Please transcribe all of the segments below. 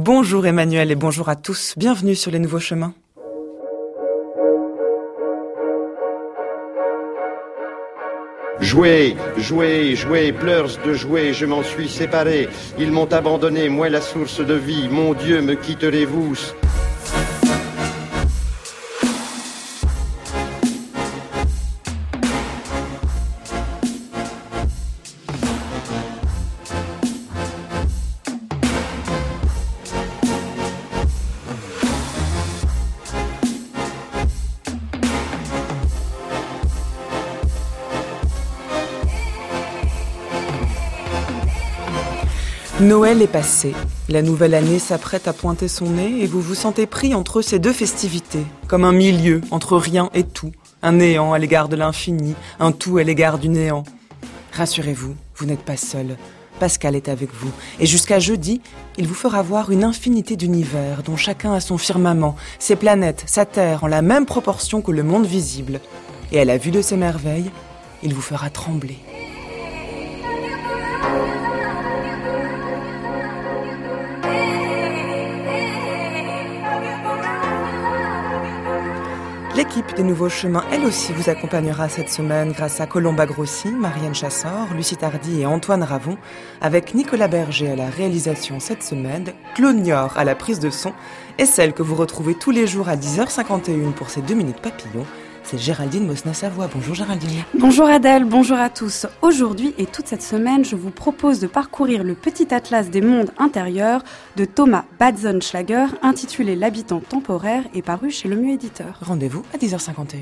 Bonjour Emmanuel et bonjour à tous, bienvenue sur les nouveaux chemins. Jouez, jouez, jouez, pleurs de jouer, je m'en suis séparé. Ils m'ont abandonné, moi la source de vie, mon Dieu, me quitterez-vous? Noël est passé, la nouvelle année s'apprête à pointer son nez et vous vous sentez pris entre ces deux festivités, comme un milieu entre rien et tout, un néant à l'égard de l'infini, un tout à l'égard du néant. Rassurez-vous, vous n'êtes pas seul, Pascal est avec vous, et jusqu'à jeudi, il vous fera voir une infinité d'univers dont chacun a son firmament, ses planètes, sa terre en la même proportion que le monde visible. Et à la vue de ces merveilles, il vous fera trembler. L'équipe des Nouveaux Chemins, elle aussi, vous accompagnera cette semaine grâce à Colomba Grossi, Marianne Chassor, Lucie Tardy et Antoine Ravon, avec Nicolas Berger à la réalisation cette semaine, Claude Niort à la prise de son, et celle que vous retrouvez tous les jours à 10h51 pour ces 2 minutes papillons, c'est Géraldine Mosna-Savoie. Bonjour Géraldine. Bonjour Adèle, bonjour à tous. Aujourd'hui et toute cette semaine, je vous propose de parcourir le petit atlas des mondes intérieurs de Thomas Batzenschlager, intitulé L'habitant temporaire et paru chez Le Mieux Éditeur. Rendez-vous à 10h51.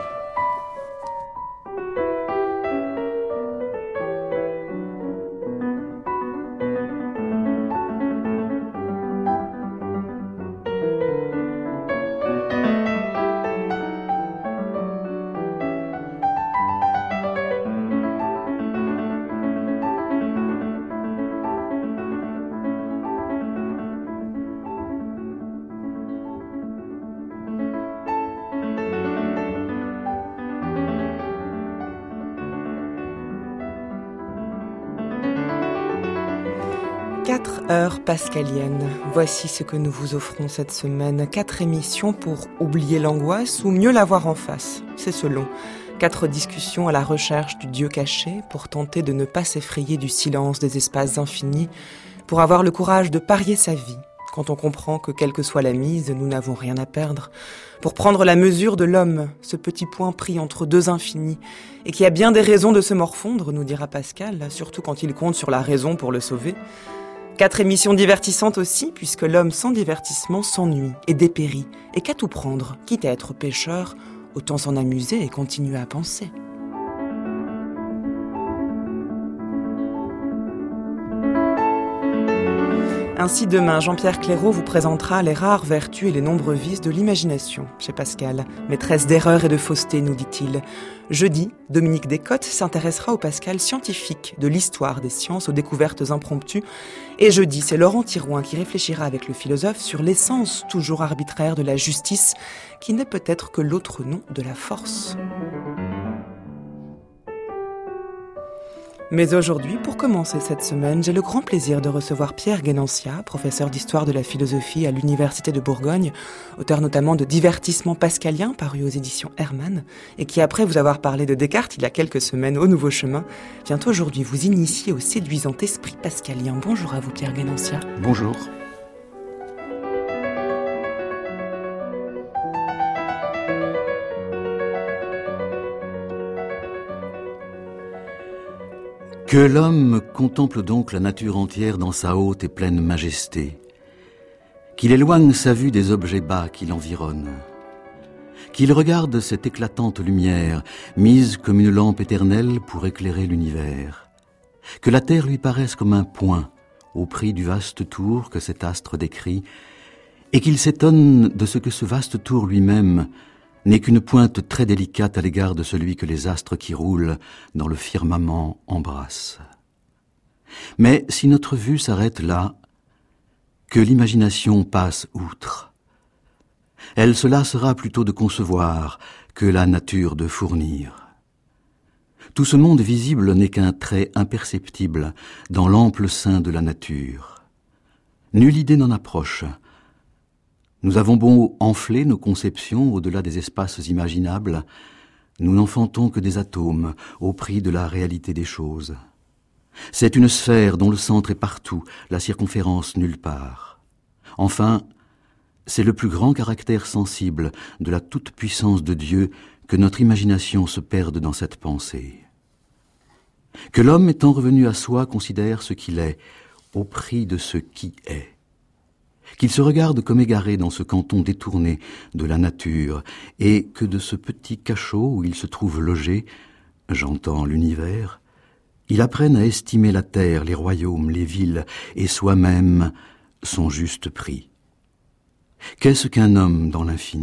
Quatre heures pascaliennes, voici ce que nous vous offrons cette semaine. 4 émissions pour oublier l'angoisse ou mieux la voir en face, c'est selon. 4 discussions à la recherche du Dieu caché pour tenter de ne pas s'effrayer du silence des espaces infinis, pour avoir le courage de parier sa vie, quand on comprend que quelle que soit la mise, nous n'avons rien à perdre, pour prendre la mesure de l'homme, ce petit point pris entre deux infinis, et qui a bien des raisons de se morfondre, nous dira Pascal, surtout quand il compte sur la raison pour le sauver. 4 émissions divertissantes aussi, puisque l'homme sans divertissement s'ennuie et dépérit, et qu'à tout prendre, quitte à être pêcheur, autant s'en amuser et continuer à penser. Ainsi demain, Jean-Pierre Clairaut vous présentera les rares vertus et les nombreux vices de l'imagination chez Pascal. Maîtresse d'erreur et de fausseté, nous dit-il. Jeudi, Dominique Descottes s'intéressera au Pascal scientifique, de l'histoire des sciences aux découvertes impromptues. Et jeudi, c'est Laurent Thirouin qui réfléchira avec le philosophe sur l'essence toujours arbitraire de la justice, qui n'est peut-être que l'autre nom de la force. Mais aujourd'hui, pour commencer cette semaine, j'ai le grand plaisir de recevoir Pierre Guénancia, professeur d'histoire de la philosophie à l'Université de Bourgogne, auteur notamment de Divertissement pascalien, paru aux éditions Hermann, et qui, après vous avoir parlé de Descartes il y a quelques semaines au Nouveau Chemin, vient aujourd'hui vous initier au séduisant esprit pascalien. Bonjour à vous, Pierre Guénancia. Bonjour. Que l'homme contemple donc la nature entière dans sa haute et pleine majesté, qu'il éloigne sa vue des objets bas qui l'environnent, qu'il regarde cette éclatante lumière, mise comme une lampe éternelle pour éclairer l'univers, que la terre lui paraisse comme un point au prix du vaste tour que cet astre décrit, et qu'il s'étonne de ce que ce vaste tour lui-même n'est qu'une pointe très délicate à l'égard de celui que les astres qui roulent dans le firmament embrassent. Mais si notre vue s'arrête là, que l'imagination passe outre. Elle se lassera plutôt de concevoir que la nature de fournir. Tout ce monde visible n'est qu'un trait imperceptible dans l'ample sein de la nature. Nulle idée n'en approche. Nous avons beau enfler nos conceptions au-delà des espaces imaginables, nous n'enfantons que des atomes au prix de la réalité des choses. C'est une sphère dont le centre est partout, la circonférence nulle part. Enfin, c'est le plus grand caractère sensible de la toute-puissance de Dieu que notre imagination se perde dans cette pensée. Que l'homme étant revenu à soi considère ce qu'il est au prix de ce qui est. Qu'il se regarde comme égaré dans ce canton détourné de la nature et que de ce petit cachot où il se trouve logé, j'entends l'univers, il apprenne à estimer la terre, les royaumes, les villes et soi-même son juste prix. Qu'est-ce qu'un homme dans l'infini ?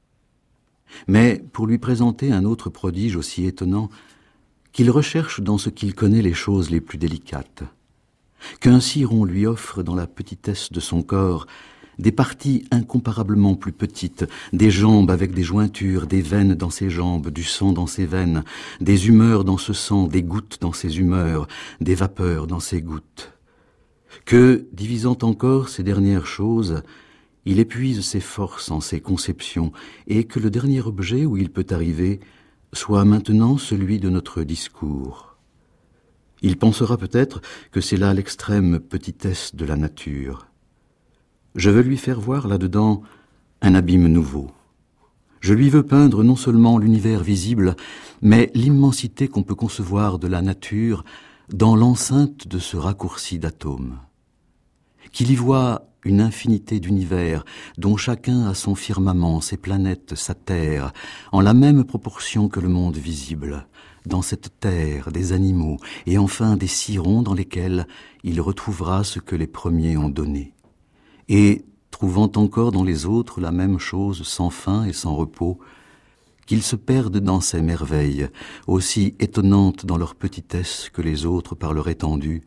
Mais pour lui présenter un autre prodige aussi étonnant, qu'il recherche dans ce qu'il connaît les choses les plus délicates. Qu'un ciron lui offre dans la petitesse de son corps des parties incomparablement plus petites, des jambes avec des jointures, des veines dans ses jambes, du sang dans ses veines, des humeurs dans ce sang, des gouttes dans ses humeurs, des vapeurs dans ses gouttes. Que, divisant encore ces dernières choses, il épuise ses forces en ses conceptions, et que le dernier objet où il peut arriver soit maintenant celui de notre discours. Il pensera peut-être que c'est là l'extrême petitesse de la nature. Je veux lui faire voir là-dedans un abîme nouveau. Je lui veux peindre non seulement l'univers visible, mais l'immensité qu'on peut concevoir de la nature dans l'enceinte de ce raccourci d'atomes. Qu'il y voit une infinité d'univers dont chacun a son firmament, ses planètes, sa terre, en la même proportion que le monde visible. Dans cette terre, des animaux, et enfin des cirons dans lesquels il retrouvera ce que les premiers ont donné. Et, trouvant encore dans les autres la même chose sans fin et sans repos, qu'il se perde dans ces merveilles, aussi étonnantes dans leur petitesse que les autres par leur étendue,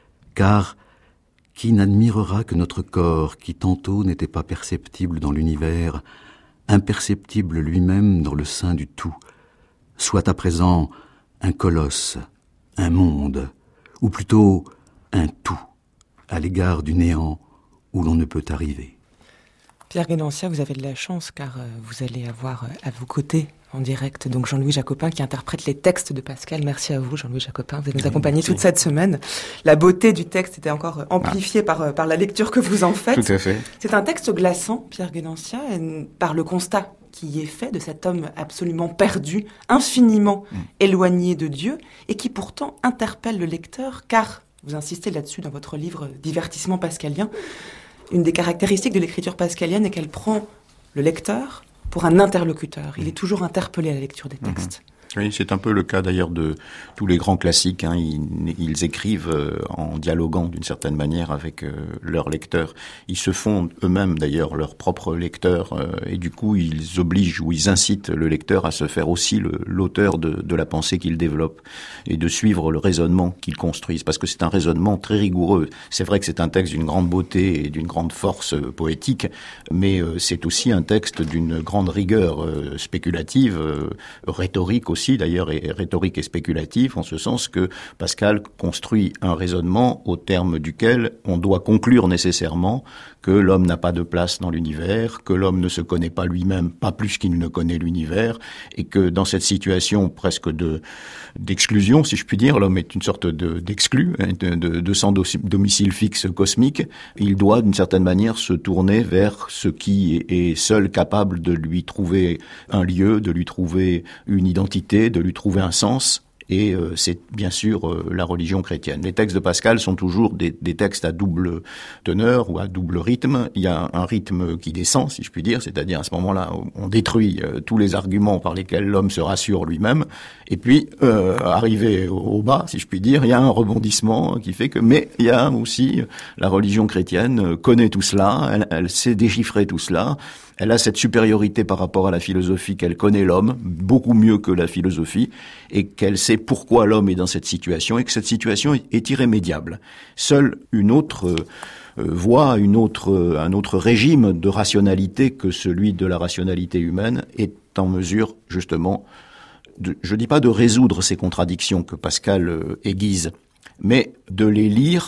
car qui n'admirera que notre corps, qui tantôt n'était pas perceptible dans l'univers, imperceptible lui-même dans le sein du tout, soit à présent un colosse, un monde, ou plutôt un tout, à l'égard du néant où l'on ne peut arriver. Pierre Guénantia, vous avez de la chance car vous allez avoir à vos côtés en direct donc Jean-Louis Jacopin qui interprète les textes de Pascal. Merci à vous Jean-Louis Jacopin, vous nous accompagnez toute cette semaine. La beauté du texte était encore amplifiée par la lecture que vous en faites. Tout à fait. C'est un texte glaçant, Pierre Guénantia, par le constat qui est fait de cet homme absolument perdu, infiniment éloigné de Dieu et qui pourtant interpelle le lecteur car, vous insistez là-dessus dans votre livre Divertissement pascalien, une des caractéristiques de l'écriture pascalienne est qu'elle prend le lecteur pour un interlocuteur. Il est toujours interpellé à la lecture des textes. Oui, c'est un peu le cas d'ailleurs de tous les grands classiques. Ils écrivent en dialoguant d'une certaine manière avec leurs lecteurs. Ils se font eux-mêmes d'ailleurs leurs propres lecteurs et du coup ils obligent ou ils incitent le lecteur à se faire aussi l'auteur de la pensée qu'il développe et de suivre le raisonnement qu'il construise parce que c'est un raisonnement très rigoureux. C'est vrai que c'est un texte d'une grande beauté et d'une grande force poétique, mais c'est aussi un texte d'une grande rigueur spéculative, rhétorique aussi d'ailleurs est rhétorique et spéculatif en ce sens que Pascal construit un raisonnement au terme duquel on doit conclure nécessairement que l'homme n'a pas de place dans l'univers, que l'homme ne se connaît pas lui-même, pas plus qu'il ne connaît l'univers, et que dans cette situation presque d'exclusion, si je puis dire, l'homme est une sorte d'exclu, de sans domicile fixe cosmique. Il doit d'une certaine manière se tourner vers ce qui est seul capable de lui trouver un lieu, de lui trouver une identité, de lui trouver un sens. Et c'est bien sûr la religion chrétienne. Les textes de Pascal sont toujours des textes à double teneur ou à double rythme. Il y a un rythme qui descend, si je puis dire, c'est-à-dire à ce moment-là, on détruit tous les arguments par lesquels l'homme se rassure lui-même. Et puis, arrivé au bas, si je puis dire, il y a un rebondissement qui fait que... Mais il y a aussi la religion chrétienne connaît tout cela, elle sait déchiffrer tout cela. Elle a cette supériorité par rapport à la philosophie qu'elle connaît l'homme, beaucoup mieux que la philosophie, et qu'elle sait pourquoi l'homme est dans cette situation, et que cette situation est irrémédiable. Seule une autre voie, un autre régime de rationalité que celui de la rationalité humaine est en mesure, justement, je dis pas de résoudre ces contradictions que Pascal aiguise, mais de les lire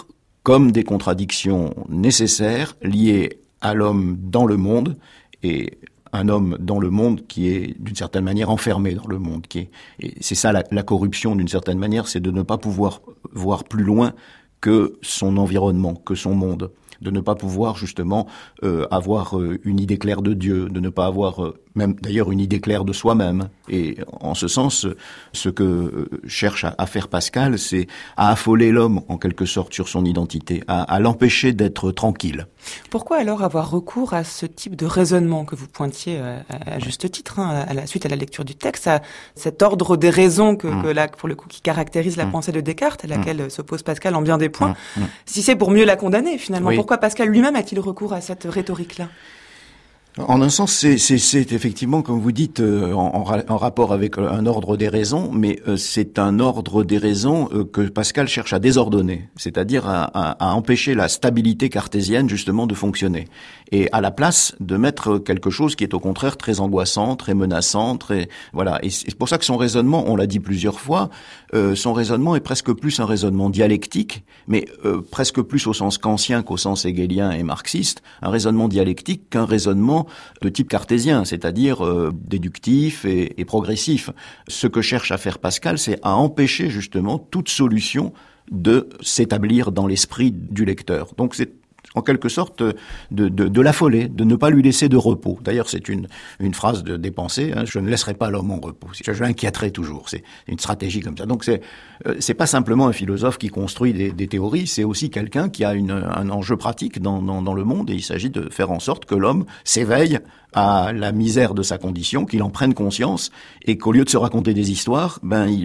comme des contradictions nécessaires liées à l'homme dans le monde, et un homme dans le monde qui est d'une certaine manière enfermé dans le monde. Et c'est ça la corruption d'une certaine manière, c'est de ne pas pouvoir voir plus loin que son environnement, que son monde. De ne pas pouvoir justement avoir une idée claire de Dieu, de ne pas avoir même d'ailleurs une idée claire de soi-même. Et en ce sens, ce que cherche à faire Pascal, c'est à affoler l'homme en quelque sorte sur son identité, à l'empêcher d'être tranquille. Pourquoi alors avoir recours à ce type de raisonnement que vous pointiez à juste titre, suite à la lecture du texte, à cet ordre des raisons que là, pour le coup, qui caractérise la pensée de Descartes, à laquelle s'oppose Pascal en bien des points, si c'est pour mieux la condamner finalement, pourquoi Pascal lui-même a-t-il recours à cette rhétorique-là ? En un sens, c'est effectivement, comme vous dites, en rapport avec un ordre des raisons, mais c'est un ordre des raisons que Pascal cherche à désordonner, c'est-à-dire à empêcher la stabilité cartésienne justement de fonctionner, et à la place de mettre quelque chose qui est au contraire très angoissant, très menaçant, voilà. Et c'est pour ça que son raisonnement, on l'a dit plusieurs fois, son raisonnement est presque plus un raisonnement dialectique, mais presque plus au sens kantien qu'au sens hegelien et marxiste, un raisonnement dialectique qu'un raisonnement de type cartésien, c'est-à-dire déductif et progressif. Ce que cherche à faire Pascal, c'est à empêcher justement toute solution de s'établir dans l'esprit du lecteur. Donc c'est en quelque sorte de l'affoler, de ne pas lui laisser de repos. D'ailleurs, c'est une phrase des Pensées, hein, je ne laisserai pas l'homme en repos, je l'inquiéterai toujours. C'est une stratégie comme ça. Donc c'est pas simplement un philosophe qui construit des théories, c'est aussi quelqu'un qui a un enjeu pratique dans le monde, et il s'agit de faire en sorte que l'homme s'éveille à la misère de sa condition, qu'il en prenne conscience, et qu'au lieu de se raconter des histoires,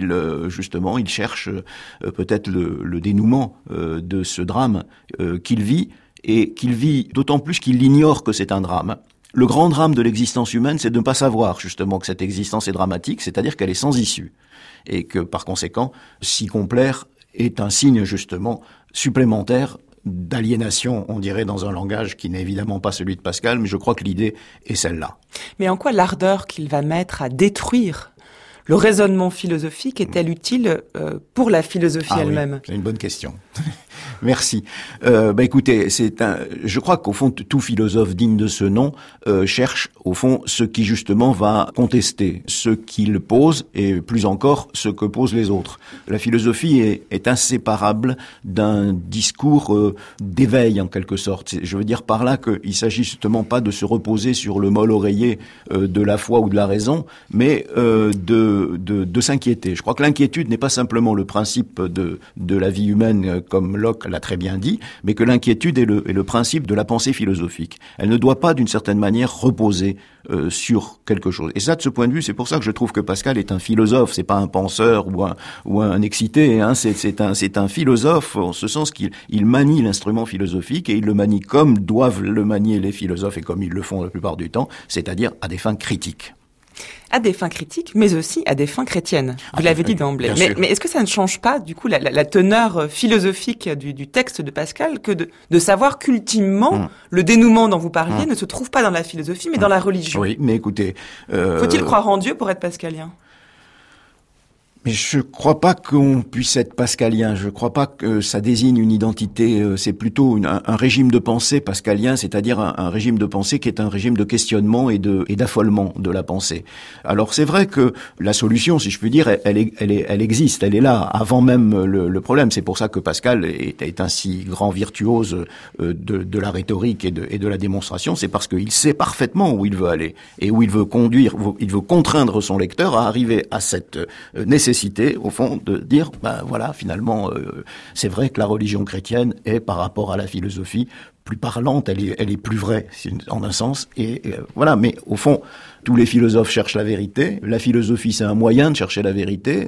il cherche peut-être le dénouement de ce drame qu'il vit, et qu'il vit d'autant plus qu'il ignore que c'est un drame. Le grand drame de l'existence humaine, c'est de ne pas savoir justement que cette existence est dramatique, c'est-à-dire qu'elle est sans issue, et que par conséquent, s'y complaire est un signe justement supplémentaire d'aliénation, on dirait, dans un langage qui n'est évidemment pas celui de Pascal, mais je crois que l'idée est celle-là. Mais en quoi l'ardeur qu'il va mettre à détruire le raisonnement philosophique est-elle utile pour la philosophie elle-même ? Oui, c'est une bonne question. Merci. Écoutez, je crois qu'au fond, tout philosophe digne de ce nom cherche, au fond, ce qui justement va contester ce qu'il pose, et plus encore, ce que posent les autres. La philosophie est inséparable d'un discours d'éveil, en quelque sorte. Je veux dire par là qu'il s'agit justement pas de se reposer sur le molle oreiller de la foi ou de la raison, mais de s'inquiéter. Je crois que l'inquiétude n'est pas simplement le principe de la vie humaine, comme Locke l'a très bien dit, mais que l'inquiétude est le principe de la pensée philosophique. Elle ne doit pas, d'une certaine manière, reposer sur quelque chose. Et ça, de ce point de vue, c'est pour ça que je trouve que Pascal est un philosophe. C'est pas un penseur ou un excité. Hein. C'est un philosophe en ce sens qu'il manie l'instrument philosophique, et il le manie comme doivent le manier les philosophes, et comme ils le font la plupart du temps, c'est-à-dire à des fins critiques. À des fins critiques, mais aussi à des fins chrétiennes. Vous l'avez dit d'emblée. Mais est-ce que ça ne change pas, du coup, la teneur philosophique du texte de Pascal, que de savoir qu'ultimement, le dénouement dont vous parliez ne se trouve pas dans la philosophie, mais dans la religion ? Oui, mais écoutez... Faut-il croire en Dieu pour être pascalien ? Mais je crois pas qu'on puisse être pascalien. Je crois pas que ça désigne une identité. C'est plutôt un régime de pensée pascalien, c'est-à-dire un régime de pensée qui est un régime de questionnement et d'affolement de la pensée. Alors c'est vrai que la solution, si je puis dire, elle existe, elle est là avant même le problème. C'est pour ça que Pascal est un si grand virtuose de la rhétorique et de la démonstration. C'est parce qu'il sait parfaitement où il veut aller et où il veut conduire, il veut contraindre son lecteur à arriver à cette nécessité, au fond, de dire, voilà, finalement, c'est vrai que la religion chrétienne est, par rapport à la philosophie, plus parlante, elle est plus vraie, en un sens, et voilà, mais au fond, tous les philosophes cherchent la vérité, la philosophie c'est un moyen de chercher la vérité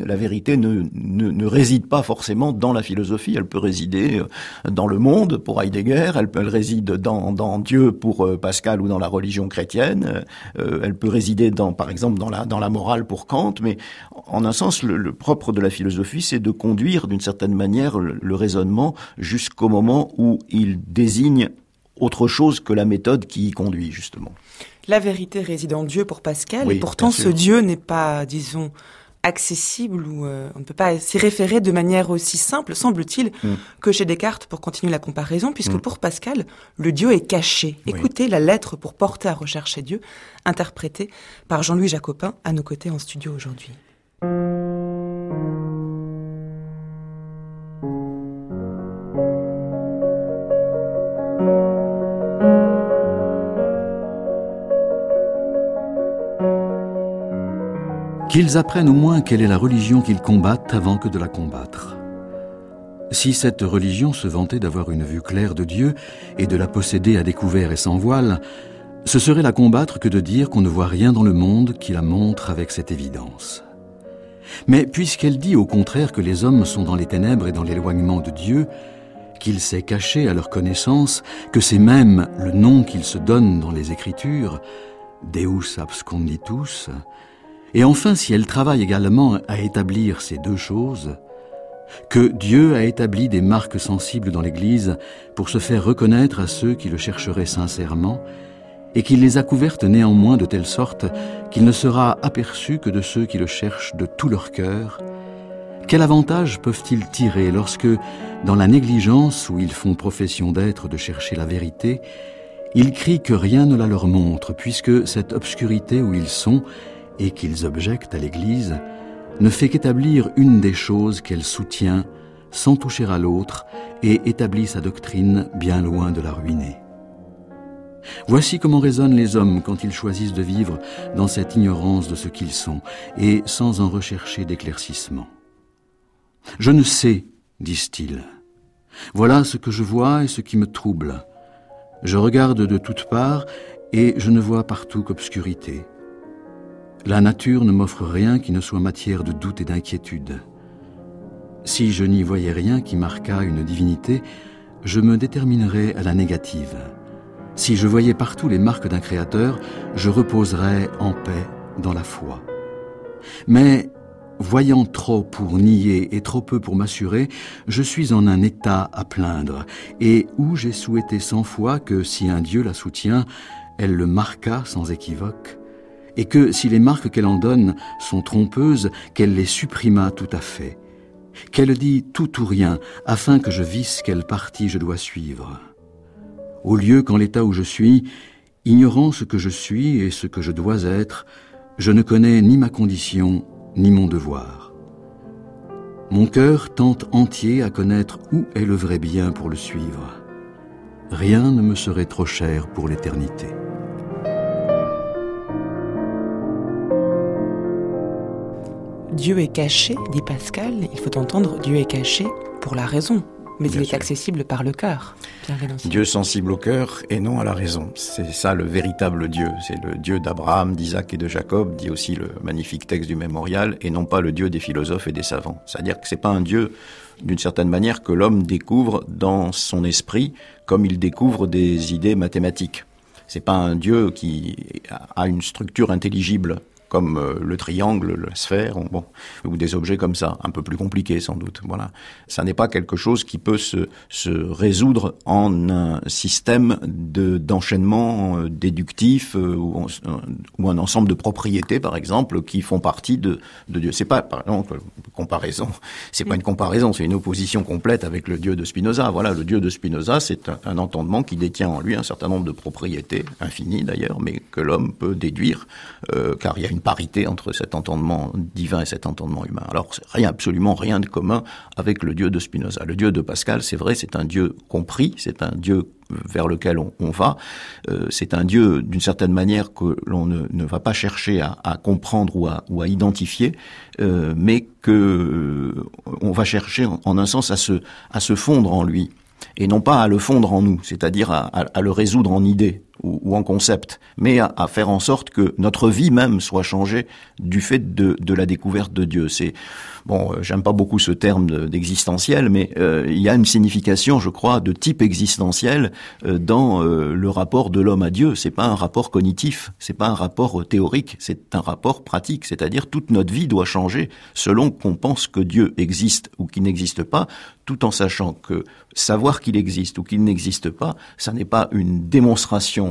ne réside pas forcément dans la philosophie, elle peut résider dans le monde pour Heidegger, elle réside dans Dieu pour Pascal ou dans la religion chrétienne, elle peut résider par exemple dans la morale pour Kant, mais en un sens le propre de la philosophie c'est de conduire d'une certaine manière le raisonnement jusqu'au moment où il désigne autre chose que la méthode qui y conduit, justement. La vérité réside en Dieu pour Pascal, et pourtant ce Dieu n'est pas, disons, accessible ou on ne peut pas s'y référer de manière aussi simple, semble-t-il, que chez Descartes, pour continuer la comparaison, puisque pour Pascal, le Dieu est caché. Oui. Écoutez la lettre pour porter à rechercher Dieu, interprétée par Jean-Louis Jacopin, à nos côtés en studio aujourd'hui. Qu'ils apprennent au moins quelle est la religion qu'ils combattent avant que de la combattre. Si cette religion se vantait d'avoir une vue claire de Dieu et de la posséder à découvert et sans voile, ce serait la combattre que de dire qu'on ne voit rien dans le monde qui la montre avec cette évidence. Mais puisqu'elle dit au contraire que les hommes sont dans les ténèbres et dans l'éloignement de Dieu, qu'il s'est caché à leur connaissance, que c'est même le nom qu'ils se donnent dans les Écritures, Deus absconditus, et enfin, si elle travaille également à établir ces deux choses, que Dieu a établi des marques sensibles dans l'Église pour se faire reconnaître à ceux qui le chercheraient sincèrement, et qu'il les a couvertes néanmoins de telle sorte qu'il ne sera aperçu que de ceux qui le cherchent de tout leur cœur, quel avantage peuvent-ils tirer lorsque, dans la négligence où ils font profession d'être de chercher la vérité, ils crient que rien ne la leur montre, puisque cette obscurité où ils sont et qu'ils objectent à l'Église, ne fait qu'établir une des choses qu'elle soutient sans toucher à l'autre et établit sa doctrine bien loin de la ruiner. Voici comment raisonnent les hommes quand ils choisissent de vivre dans cette ignorance de ce qu'ils sont et sans en rechercher d'éclaircissement. « Je ne sais, disent-ils. Voilà ce que je vois et ce qui me trouble. Je regarde de toutes parts et je ne vois partout qu'obscurité. La nature ne m'offre rien qui ne soit matière de doute et d'inquiétude. Si je n'y voyais rien qui marquât une divinité, je me déterminerais à la négative. Si je voyais partout les marques d'un créateur, je reposerais en paix dans la foi. Mais, voyant trop pour nier et trop peu pour m'assurer, je suis en un état à plaindre, et où j'ai souhaité 100 fois que si un Dieu la soutient, elle le marquât sans équivoque, et que si les marques qu'elle en donne sont trompeuses, qu'elle les supprimât tout à fait, qu'elle dit tout ou rien, afin que je visse quelle partie je dois suivre. Au lieu qu'en l'état où je suis, ignorant ce que je suis et ce que je dois être, je ne connais ni ma condition, ni mon devoir. Mon cœur tente entier à connaître où est le vrai bien pour le suivre. Rien ne me serait trop cher pour l'éternité. Dieu est caché, dit Pascal, il faut entendre Dieu est caché pour la raison, mais bien il est accessible par le cœur. Dieu sensible au cœur et non à la raison. C'est ça le véritable Dieu. C'est le Dieu d'Abraham, d'Isaac et de Jacob, dit aussi le magnifique texte du Mémorial, et non pas le Dieu des philosophes et des savants. C'est-à-dire que c'est pas un Dieu, d'une certaine manière, que l'homme découvre dans son esprit, comme il découvre des idées mathématiques. C'est pas un Dieu qui a une structure intelligible, comme le triangle, la sphère, ou des objets comme ça, un peu plus compliqués sans doute. Voilà, ça n'est pas quelque chose qui peut se résoudre en un système d'enchaînement déductif ou un ensemble de propriétés, par exemple, qui font partie de Dieu. C'est pas, par exemple, comparaison. C'est pas une comparaison, c'est une opposition complète avec le Dieu de Spinoza. Voilà, le Dieu de Spinoza, c'est un entendement qui détient en lui un certain nombre de propriétés, infinies d'ailleurs, mais que l'homme peut déduire, car il y a une parité entre cet entendement divin et cet entendement humain. Alors, absolument rien de commun avec le Dieu de Spinoza. Le Dieu de Pascal, c'est vrai, c'est un Dieu compris, c'est un Dieu vers lequel on va. C'est un Dieu, d'une certaine manière, que l'on ne va pas chercher à comprendre ou à identifier, mais que on va chercher, en un sens, à se fondre en lui, et non pas à le fondre en nous, c'est-à-dire à le résoudre en idées ou en concept, mais à faire en sorte que notre vie même soit changée du fait de la découverte de Dieu. C'est j'aime pas beaucoup ce terme d'existentiel, mais il y a une signification, je crois, de type existentiel dans le rapport de l'homme à Dieu. C'est pas un rapport cognitif, c'est pas un rapport théorique, c'est un rapport pratique. C'est-à-dire toute notre vie doit changer selon qu'on pense que Dieu existe ou qu'il n'existe pas, tout en sachant que savoir qu'il existe ou qu'il n'existe pas, ça n'est pas une démonstration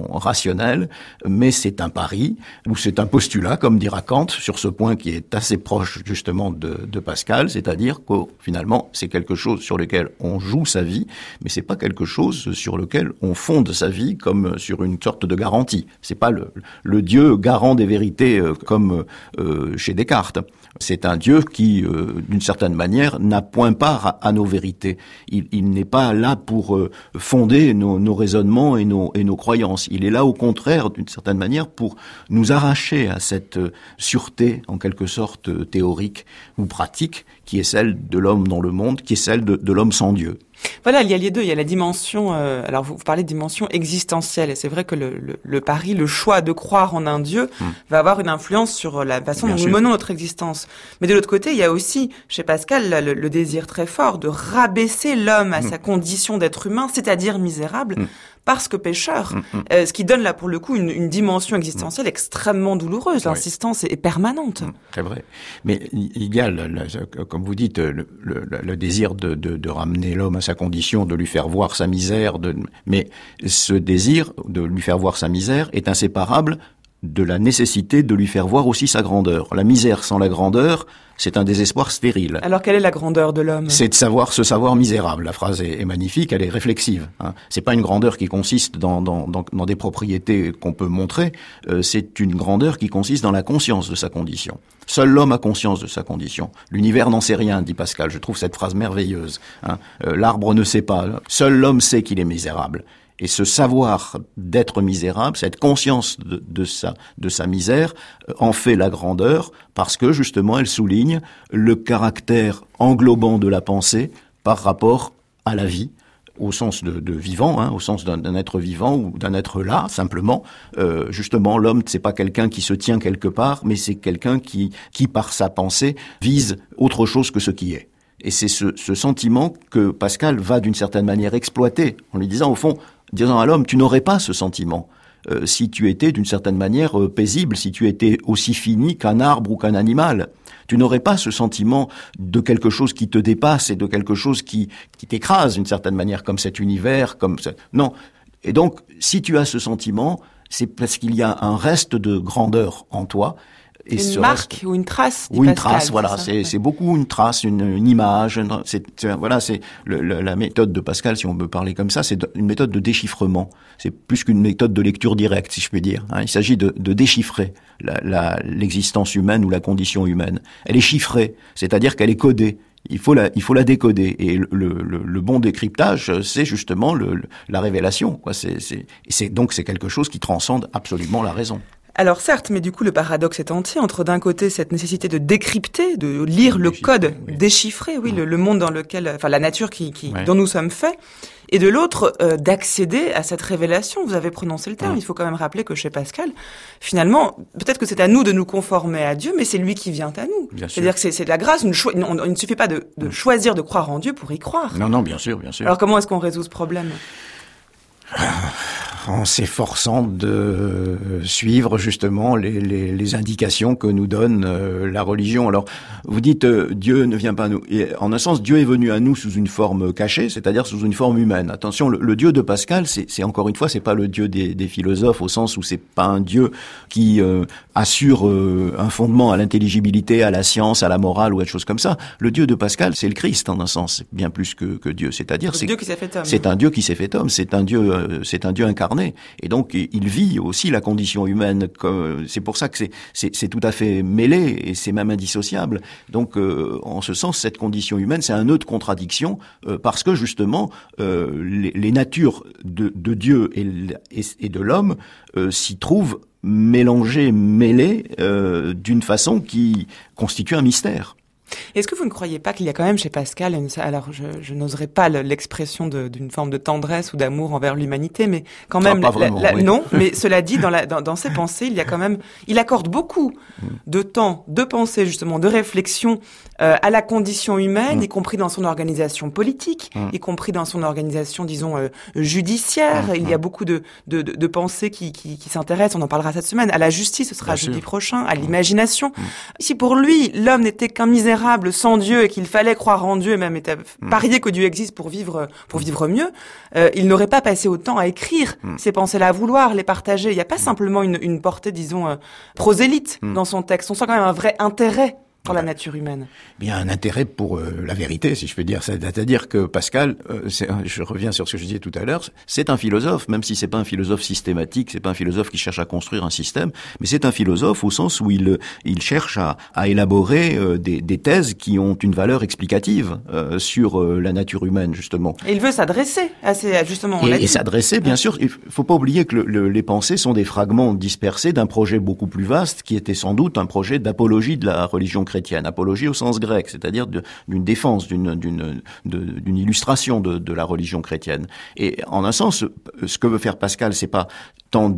raison rationnelle, mais c'est un pari, ou c'est un postulat, comme dira Kant, sur ce point qui est assez proche justement de Pascal, c'est-à-dire que finalement c'est quelque chose sur lequel on joue sa vie, mais c'est pas quelque chose sur lequel on fonde sa vie comme sur une sorte de garantie. C'est pas le Dieu garant des vérités comme chez Descartes. C'est un Dieu qui, d'une certaine manière, n'a point part à nos vérités. Il n'est pas là pour fonder nos raisonnements et nos croyances. Il est là, au contraire, d'une certaine manière, pour nous arracher à cette sûreté, en quelque sorte, théorique ou pratique, qui est celle de l'homme dans le monde, qui est celle de l'homme sans Dieu. Voilà, il y a les deux. Il y a la dimension. Alors, vous parlez de dimension existentielle, et c'est vrai que le pari, le choix de croire en un Dieu, va avoir une influence sur la façon dont nous menons notre existence. Mais de l'autre côté, il y a aussi, chez Pascal, le désir très fort de rabaisser l'homme à sa condition d'être humain, c'est-à-dire misérable, parce que pécheur. Ce qui donne là, pour le coup, une dimension existentielle extrêmement douloureuse. L'insistance est permanente. C'est vrai. Mais il y a, comme vous dites, le désir de ramener l'homme à sa condition, de lui faire voir sa misère. Mais ce désir de lui faire voir sa misère est inséparable de la nécessité de lui faire voir aussi sa grandeur. La misère sans la grandeur, c'est un désespoir stérile. Alors quelle est la grandeur de l'homme ? C'est de se savoir misérable. La phrase est magnifique, elle est réflexive. C'est pas une grandeur qui consiste dans des propriétés qu'on peut montrer, c'est une grandeur qui consiste dans la conscience de sa condition. Seul l'homme a conscience de sa condition. L'univers n'en sait rien, dit Pascal. Je trouve cette phrase merveilleuse. L'arbre ne sait pas. Seul l'homme sait qu'il est misérable. Et ce savoir d'être misérable, cette conscience de sa misère, en fait la grandeur, parce que justement elle souligne le caractère englobant de la pensée par rapport à la vie, au sens de vivant, au sens d'un être vivant ou d'un être là, simplement. Justement, l'homme, c'est pas quelqu'un qui se tient quelque part, mais c'est quelqu'un qui par sa pensée, vise autre chose que ce qui est. Et c'est ce sentiment que Pascal va d'une certaine manière exploiter, en lui disant, au fond, disant à l'homme, tu n'aurais pas ce sentiment si tu étais d'une certaine manière paisible, si tu étais aussi fini qu'un arbre ou qu'un animal. Tu n'aurais pas ce sentiment de quelque chose qui te dépasse et de quelque chose qui t'écrase d'une certaine manière, comme cet univers, comme ça. Non. Et donc, si tu as ce sentiment, c'est parce qu'il y a un reste de grandeur en toi. Et une marque ou une trace. Ou une trace, voilà. C'est beaucoup une trace, une image. C'est la méthode de Pascal, si on peut parler comme ça, c'est une méthode de déchiffrement. C'est plus qu'une méthode de lecture directe, si je puis dire. Il s'agit de déchiffrer l'existence humaine ou la condition humaine. Elle est chiffrée, c'est-à-dire qu'elle est codée. Il faut la décoder. Et le bon décryptage, c'est justement la révélation, quoi. Donc c'est quelque chose qui transcende absolument la raison. Alors certes, mais du coup le paradoxe est entier entre d'un côté cette nécessité de décrypter, de lire le code, déchiffrer, le monde dans lequel, enfin la nature dont nous sommes faits, et de l'autre d'accéder à cette révélation. Vous avez prononcé le terme. Il faut quand même rappeler que chez Pascal, finalement, peut-être que c'est à nous de nous conformer à Dieu, mais c'est lui qui vient à nous. C'est-à-dire que c'est de la grâce. Il ne suffit pas de choisir de croire en Dieu pour y croire. Non, bien sûr. Alors comment est-ce qu'on résout ce problème ? En s'efforçant de suivre justement les indications que nous donne la religion. Alors, vous dites Dieu ne vient pas à nous. Et en un sens, Dieu est venu à nous sous une forme cachée, c'est-à-dire sous une forme humaine. Attention, le Dieu de Pascal, c'est encore une fois, c'est pas le Dieu des philosophes au sens où c'est pas un Dieu qui assure un fondement à l'intelligibilité, à la science, à la morale ou à des choses comme ça. Le Dieu de Pascal, c'est le Christ en un sens, c'est bien plus que Dieu. C'est-à-dire, c'est Dieu qui s'est fait homme. C'est un Dieu qui s'est fait homme. C'est un Dieu incarné. Et donc, il vit aussi la condition humaine. C'est pour ça que c'est tout à fait mêlé et c'est même indissociable. Donc, en ce sens, cette condition humaine, c'est un nœud de contradiction parce que justement, les natures de Dieu et de l'homme s'y trouvent mélangées, mêlées d'une façon qui constitue un mystère. Est-ce que vous ne croyez pas qu'il y a quand même chez Pascal, alors je n'oserais pas l'expression d'une forme de tendresse ou d'amour envers l'humanité, mais quand même, non, mais cela dit, dans ses pensées, il accorde beaucoup de temps, de pensée justement, de réflexion à la condition humaine, y compris dans son organisation politique, y compris dans son organisation, disons, judiciaire. Il y a beaucoup de pensées qui s'intéressent, on en parlera cette semaine, à la justice, ce sera jeudi prochain, à l'imagination. Si pour lui, l'homme n'était qu'un misérable durable sans Dieu et qu'il fallait croire en Dieu, et même parier que Dieu existe pour vivre mieux, il n'aurait pas passé autant à écrire ces pensées-là, à vouloir les partager. Il n'y a pas simplement une portée, disons, prosélyte dans son texte. On sent quand même un vrai intérêt pour la nature humaine. Bien, un intérêt pour la vérité, si je peux dire. C'est-à-dire que Pascal, je reviens sur ce que je disais tout à l'heure, c'est un philosophe, même si c'est pas un philosophe systématique, c'est pas un philosophe qui cherche à construire un système, mais c'est un philosophe au sens où il cherche à élaborer des thèses qui ont une valeur explicative sur la nature humaine, justement. Et il veut s'adresser à justement. Et s'adresser, bien sûr. Il faut pas oublier que les pensées sont des fragments dispersés d'un projet beaucoup plus vaste, qui était sans doute un projet d'apologie de la religion chrétienne, apologie au sens grec, c'est-à-dire d'une défense, d'une illustration de la religion chrétienne. Et en un sens, ce que veut faire Pascal, c'est pas tant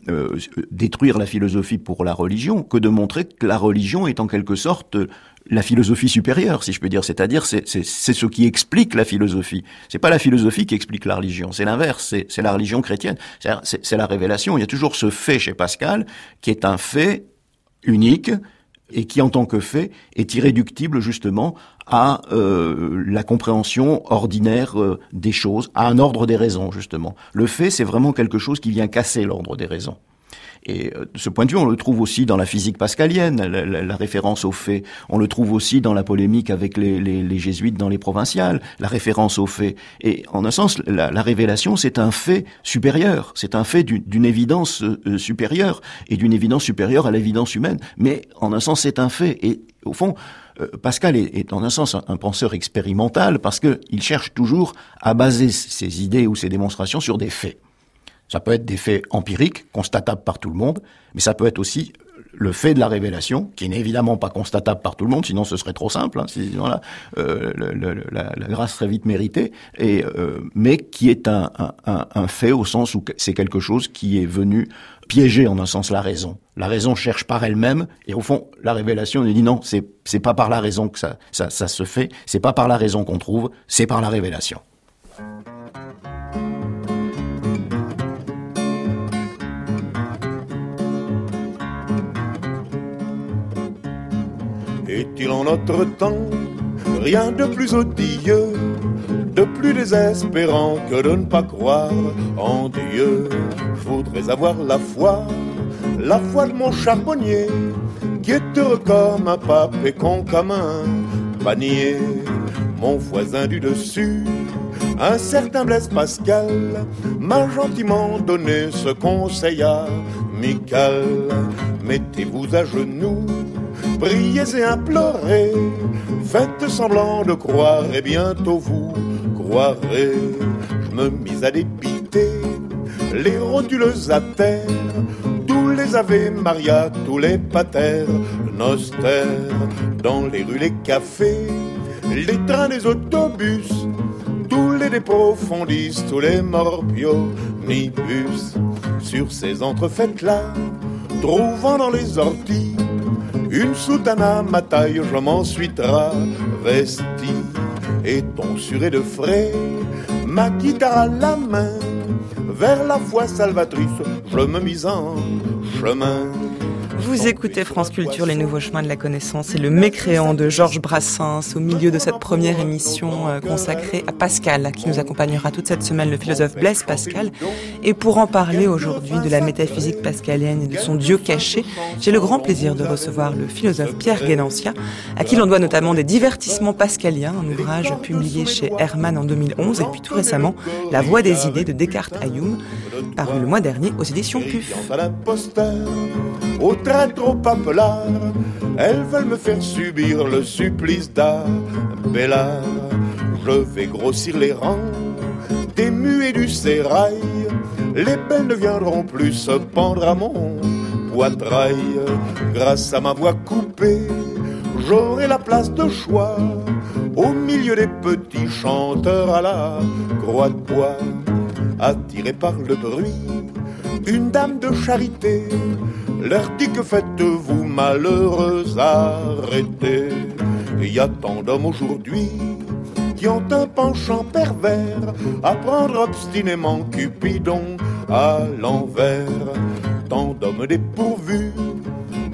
détruire la philosophie pour la religion que de montrer que la religion est en quelque sorte la philosophie supérieure, si je peux dire, c'est-à-dire c'est ce qui explique la philosophie. C'est pas la philosophie qui explique la religion, c'est l'inverse, c'est la religion chrétienne, c'est la révélation. Il y a toujours ce fait chez Pascal qui est un fait unique et qui, en tant que fait, est irréductible justement à la compréhension ordinaire des choses, à un ordre des raisons justement. Le fait, c'est vraiment quelque chose qui vient casser l'ordre des raisons. Et de ce point de vue, on le trouve aussi dans la physique pascalienne, la référence aux faits. On le trouve aussi dans la polémique avec les jésuites dans les provinciales, la référence aux faits. Et en un sens, la révélation, c'est un fait supérieur. C'est un fait d'une évidence supérieure, et d'une évidence supérieure à l'évidence humaine. Mais en un sens, c'est un fait. Et au fond, Pascal est en un sens un penseur expérimental, parce que il cherche toujours à baser ses idées ou ses démonstrations sur des faits. Ça peut être des faits empiriques, constatables par tout le monde, mais ça peut être aussi le fait de la révélation, qui n'est évidemment pas constatable par tout le monde, sinon ce serait trop simple, hein, voilà, la grâce serait vite méritée, mais qui est un fait au sens où c'est quelque chose qui est venu piéger en un sens la raison. La raison cherche par elle-même, et au fond, la révélation nous dit non, c'est pas par la raison que ça se fait, c'est pas par la raison qu'on trouve, c'est par la révélation. Est-il en notre temps rien de plus odieux, de plus désespérant que de ne pas croire en Dieu? Je voudrais avoir la foi de mon charbonnier, qui est heureux comme un pape et con comme un panier. Mon voisin du dessus, un certain Blaise Pascal, m'a gentiment donné ce conseil amical. Mettez-vous à genoux, priez et implorez, faites semblant de croire et bientôt vous croirez. Je me mis à dépiter les rotules à terre, tous les Ave Maria, tous les pater noster, dans les rues, les cafés, les trains, les autobus, tous les déprofondis, tous les morbionibus. Sur ces entrefaites-là, trouvant dans les orties une soutane à ma taille, je m'en suis travesti. Et tonsuré de frais, ma guitare à la main, vers la foi salvatrice, je me mis en chemin. Vous écoutez France Culture, les nouveaux chemins de la connaissance. C'est le mécréant de Georges Brassens au milieu de cette première émission consacrée à Pascal, qui nous accompagnera toute cette semaine, le philosophe Blaise Pascal. Et pour en parler aujourd'hui de la métaphysique pascalienne et de son Dieu caché, j'ai le grand plaisir de recevoir le philosophe Pierre Guénantia, à qui l'on doit notamment des divertissements pascaliens, un ouvrage publié chez Hermann en 2011, et puis tout récemment, La Voie des idées de Descartes à Hume, paru le mois dernier aux éditions PUF. Au traître au papelard, elles veulent me faire subir le supplice d'Abélard. Je vais grossir les rangs des muets du sérail, les belles ne viendront plus se pendre à mon poitrail. Grâce à ma voix coupée, j'aurai la place de choix au milieu des petits chanteurs à la croix de bois. Attiré par le bruit, une dame de charité leur dit que faites-vous malheureux, arrêtez. Il y a tant d'hommes aujourd'hui qui ont un penchant pervers à prendre obstinément Cupidon à l'envers. Tant d'hommes dépourvus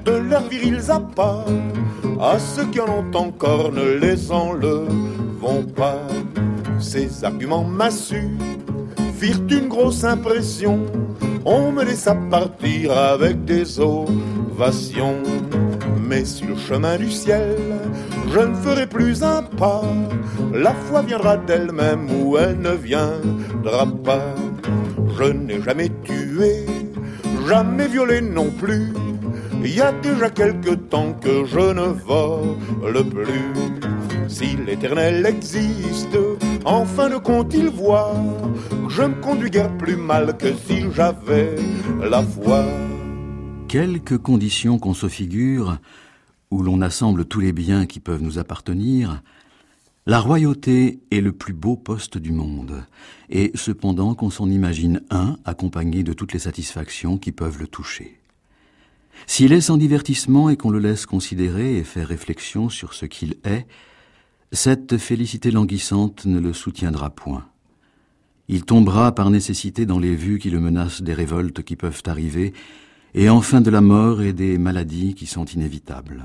de leurs virils appâts. À ceux qui en ont encore, ne les enlevons pas. Ces arguments massus firent une grosse impression. On me laissa partir avec des ovations. Mais sur le chemin du ciel, je ne ferai plus un pas. La foi viendra d'elle-même ou elle ne viendra pas. Je n'ai jamais tué, jamais violé non plus. Il y a déjà quelque temps que je ne vole plus. Si l'Éternel existe, en fin de compte il voit que je me conduis guère plus mal que si j'avais la foi. Quelques conditions qu'on se figure, où l'on assemble tous les biens qui peuvent nous appartenir, la royauté est le plus beau poste du monde, et cependant qu'on s'en imagine un accompagné de toutes les satisfactions qui peuvent le toucher. S'il est sans divertissement et qu'on le laisse considérer et faire réflexion sur ce qu'il est, cette félicité languissante ne le soutiendra point. Il tombera par nécessité dans les vues qui le menacent des révoltes qui peuvent arriver, et enfin de la mort et des maladies qui sont inévitables.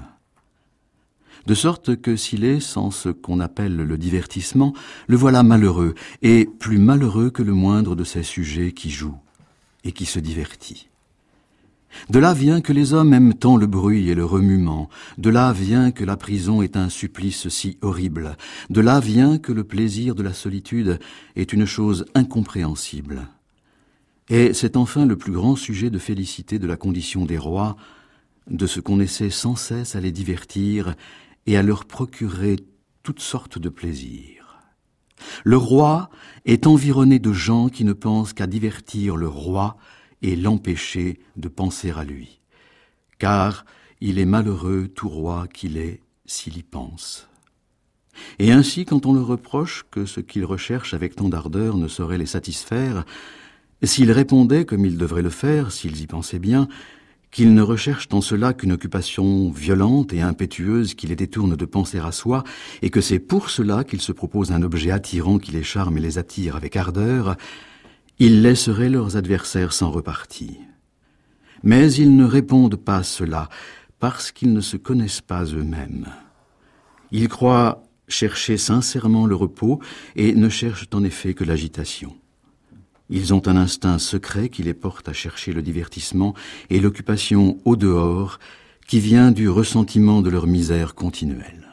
De sorte que s'il est sans ce qu'on appelle le divertissement, le voilà malheureux, et plus malheureux que le moindre de ces sujets qui joue et qui se divertit. De là vient que les hommes aiment tant le bruit et le remuement, de là vient que la prison est un supplice si horrible, de là vient que le plaisir de la solitude est une chose incompréhensible. Et c'est enfin le plus grand sujet de félicité de la condition des rois, de ce qu'on essaie sans cesse à les divertir et à leur procurer toutes sortes de plaisirs. Le roi est environné de gens qui ne pensent qu'à divertir le roi et l'empêcher de penser à lui, car il est malheureux tout roi qu'il est s'il y pense. Et ainsi, quand on le reproche que ce qu'il recherche avec tant d'ardeur ne saurait les satisfaire, s'ils répondaient comme ils devraient le faire, s'ils y pensaient bien, qu'ils ne recherchent en cela qu'une occupation violente et impétueuse qui les détourne de penser à soi, et que c'est pour cela qu'ils se proposent un objet attirant qui les charme et les attire avec ardeur, ils laisseraient leurs adversaires sans repartie. Mais ils ne répondent pas cela, parce qu'ils ne se connaissent pas eux-mêmes. Ils croient chercher sincèrement le repos et ne cherchent en effet que l'agitation. Ils ont un instinct secret qui les porte à chercher le divertissement et l'occupation au dehors qui vient du ressentiment de leur misère continuelle.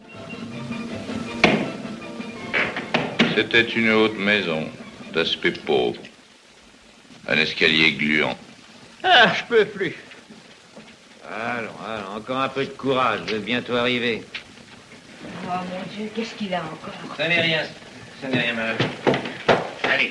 C'était une haute maison, d'aspect pauvre, un escalier gluant. Ah, je peux plus. Allons, encore un peu de courage, je vais bientôt arriver. Oh mon Dieu, qu'est-ce qu'il a encore? Ça n'est rien, madame. Allez,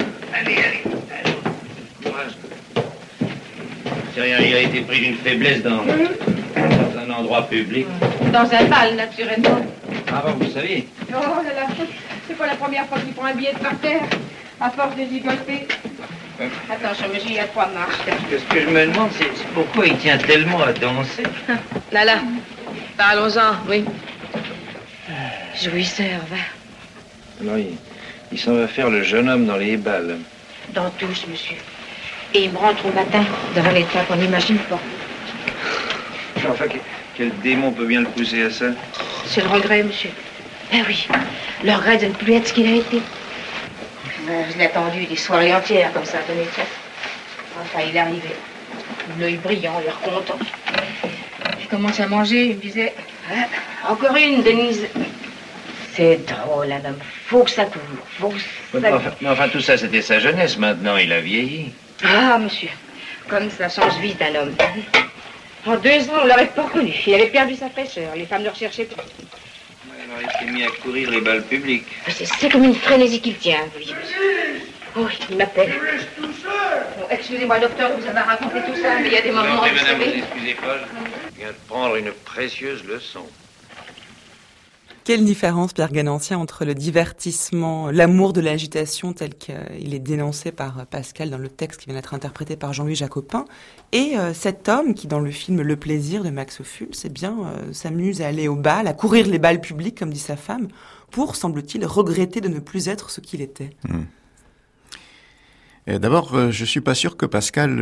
courage. C'est rien, il a été pris d'une faiblesse dans un endroit public. Dans un bal, naturellement. Ah bon, vous savez? Oh là là, c'est pas la première fois qu'il prend un billet de par terre, à force de gigoter. Attention, monsieur, il y a 3 marches. Ce que je me demande, c'est pourquoi il tient tellement à danser. Là, parlons-en, oui. Jouisseur, va. Alors, il s'en va faire le jeune homme dans les balles. Dans tous, monsieur. Et il me rentre au matin, dans un état qu'on n'imagine pas. Enfin, quel démon peut bien le pousser à ça? C'est le regret, monsieur. Eh oui, le regret de ne plus être ce qu'il a été. Je l'ai attendu des soirées entières, comme ça, donné tête. Enfin, il est arrivé. L'œil brillant, l'air content. Je commence à manger, il me disait... Ah, encore une, Denise. C'est drôle, un homme. Faut que ça court. Mais enfin, tout ça, c'était sa jeunesse. Maintenant, il a vieilli. Ah, monsieur. Comme ça change vite un homme. En 2 ans, on l'aurait pas reconnu. Il avait perdu sa fraîcheur. Les femmes ne le recherchaient plus. Alors, il s'est mis à courir les balles publiques. C'est comme une frénésie qu'il tient, oui, monsieur. Oui, il m'appelle. Bon, excusez-moi, docteur, de vous avoir raconté tout ça, mais il y a des moments... Non, mais madame, vous excusez pas, je viens de prendre une précieuse leçon. Quelle différence, Pierre Guénantien, entre le divertissement, l'amour de l'agitation tel qu'il est dénoncé par Pascal dans le texte qui vient d'être interprété par Jean-Louis Jacopin, et cet homme qui, dans le film Le Plaisir de Max Ophuls, s'amuse à aller au bal, à courir les bals publics, comme dit sa femme, pour, semble-t-il, regretter de ne plus être ce qu'il était. D'abord, je suis pas sûr que Pascal,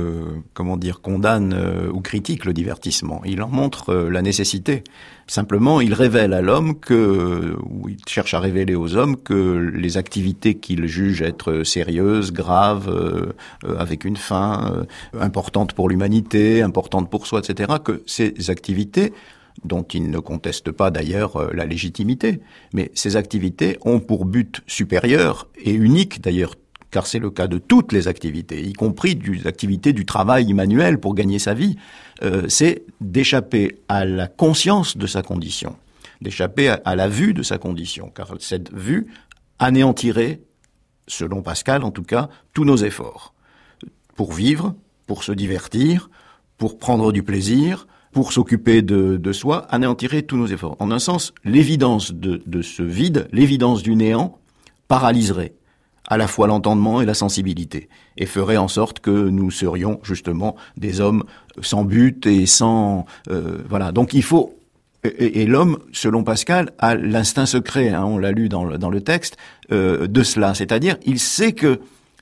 condamne ou critique le divertissement. Il en montre la nécessité. Simplement, il révèle à l'homme ou il cherche à révéler aux hommes que les activités qu'il juge être sérieuses, graves, avec une fin, importantes pour l'humanité, importantes pour soi, etc., que ces activités, dont il ne conteste pas d'ailleurs la légitimité, mais ces activités ont pour but supérieur et unique d'ailleurs, car c'est le cas de toutes les activités, y compris des activités du travail manuel pour gagner sa vie, c'est d'échapper à la conscience de sa condition, d'échapper à la vue de sa condition, car cette vue anéantirait, selon Pascal en tout cas, tous nos efforts, pour vivre, pour se divertir, pour prendre du plaisir, pour s'occuper de soi, anéantirait tous nos efforts. En un sens, l'évidence de ce vide, l'évidence du néant, paralyserait à la fois l'entendement et la sensibilité, et ferait en sorte que nous serions justement des hommes sans but et sans... voilà. Donc il faut... Et l'homme, selon Pascal, a l'instinct secret, on l'a lu dans le texte, de cela. C'est-à-dire, il sait que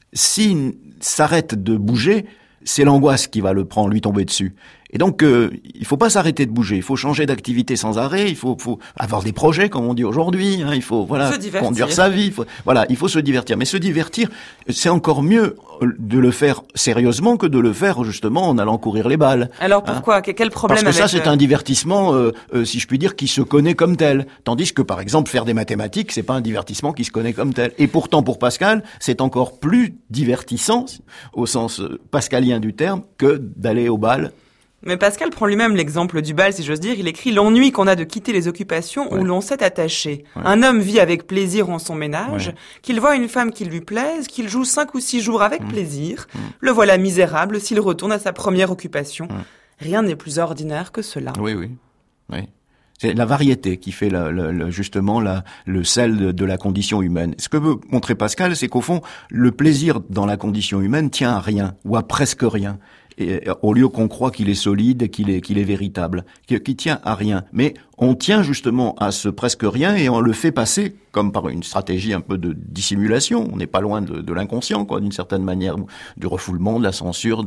s'il s'arrête de bouger, c'est l'angoisse qui va lui tomber dessus. Et donc, il faut pas s'arrêter de bouger. Il faut changer d'activité sans arrêt. Il faut avoir des projets, comme on dit aujourd'hui. Il faut conduire sa vie. Il faut se divertir. Mais se divertir, c'est encore mieux de le faire sérieusement que de le faire justement en allant courir les balles. Alors pourquoi ? Quel problème ? Parce que ça, c'est un divertissement, si je puis dire, qui se connaît comme tel. Tandis que, par exemple, faire des mathématiques, c'est pas un divertissement qui se connaît comme tel. Et pourtant, pour Pascal, c'est encore plus divertissant, au sens pascalien du terme, que d'aller au bal. Mais Pascal prend lui-même l'exemple du bal, si j'ose dire. Il écrit « L'ennui qu'on a de quitter les occupations où l'on s'est attaché. Un homme vit avec plaisir en son ménage, qu'il voit une femme qui lui plaise, qu'il joue 5 ou 6 jours avec plaisir. Le voilà misérable s'il retourne à sa première occupation. Rien n'est plus ordinaire que cela. » Oui. C'est la variété qui fait justement le sel de la condition humaine. Ce que veut montrer Pascal, c'est qu'au fond, le plaisir dans la condition humaine tient à rien, ou à presque rien. Et, au lieu qu'on croit qu'il est solide et qu'il est véritable, qui tient à rien. Mais on tient justement à ce presque rien et on le fait passer comme par une stratégie un peu de dissimulation. On n'est pas loin de l'inconscient, d'une certaine manière, du refoulement, de la censure,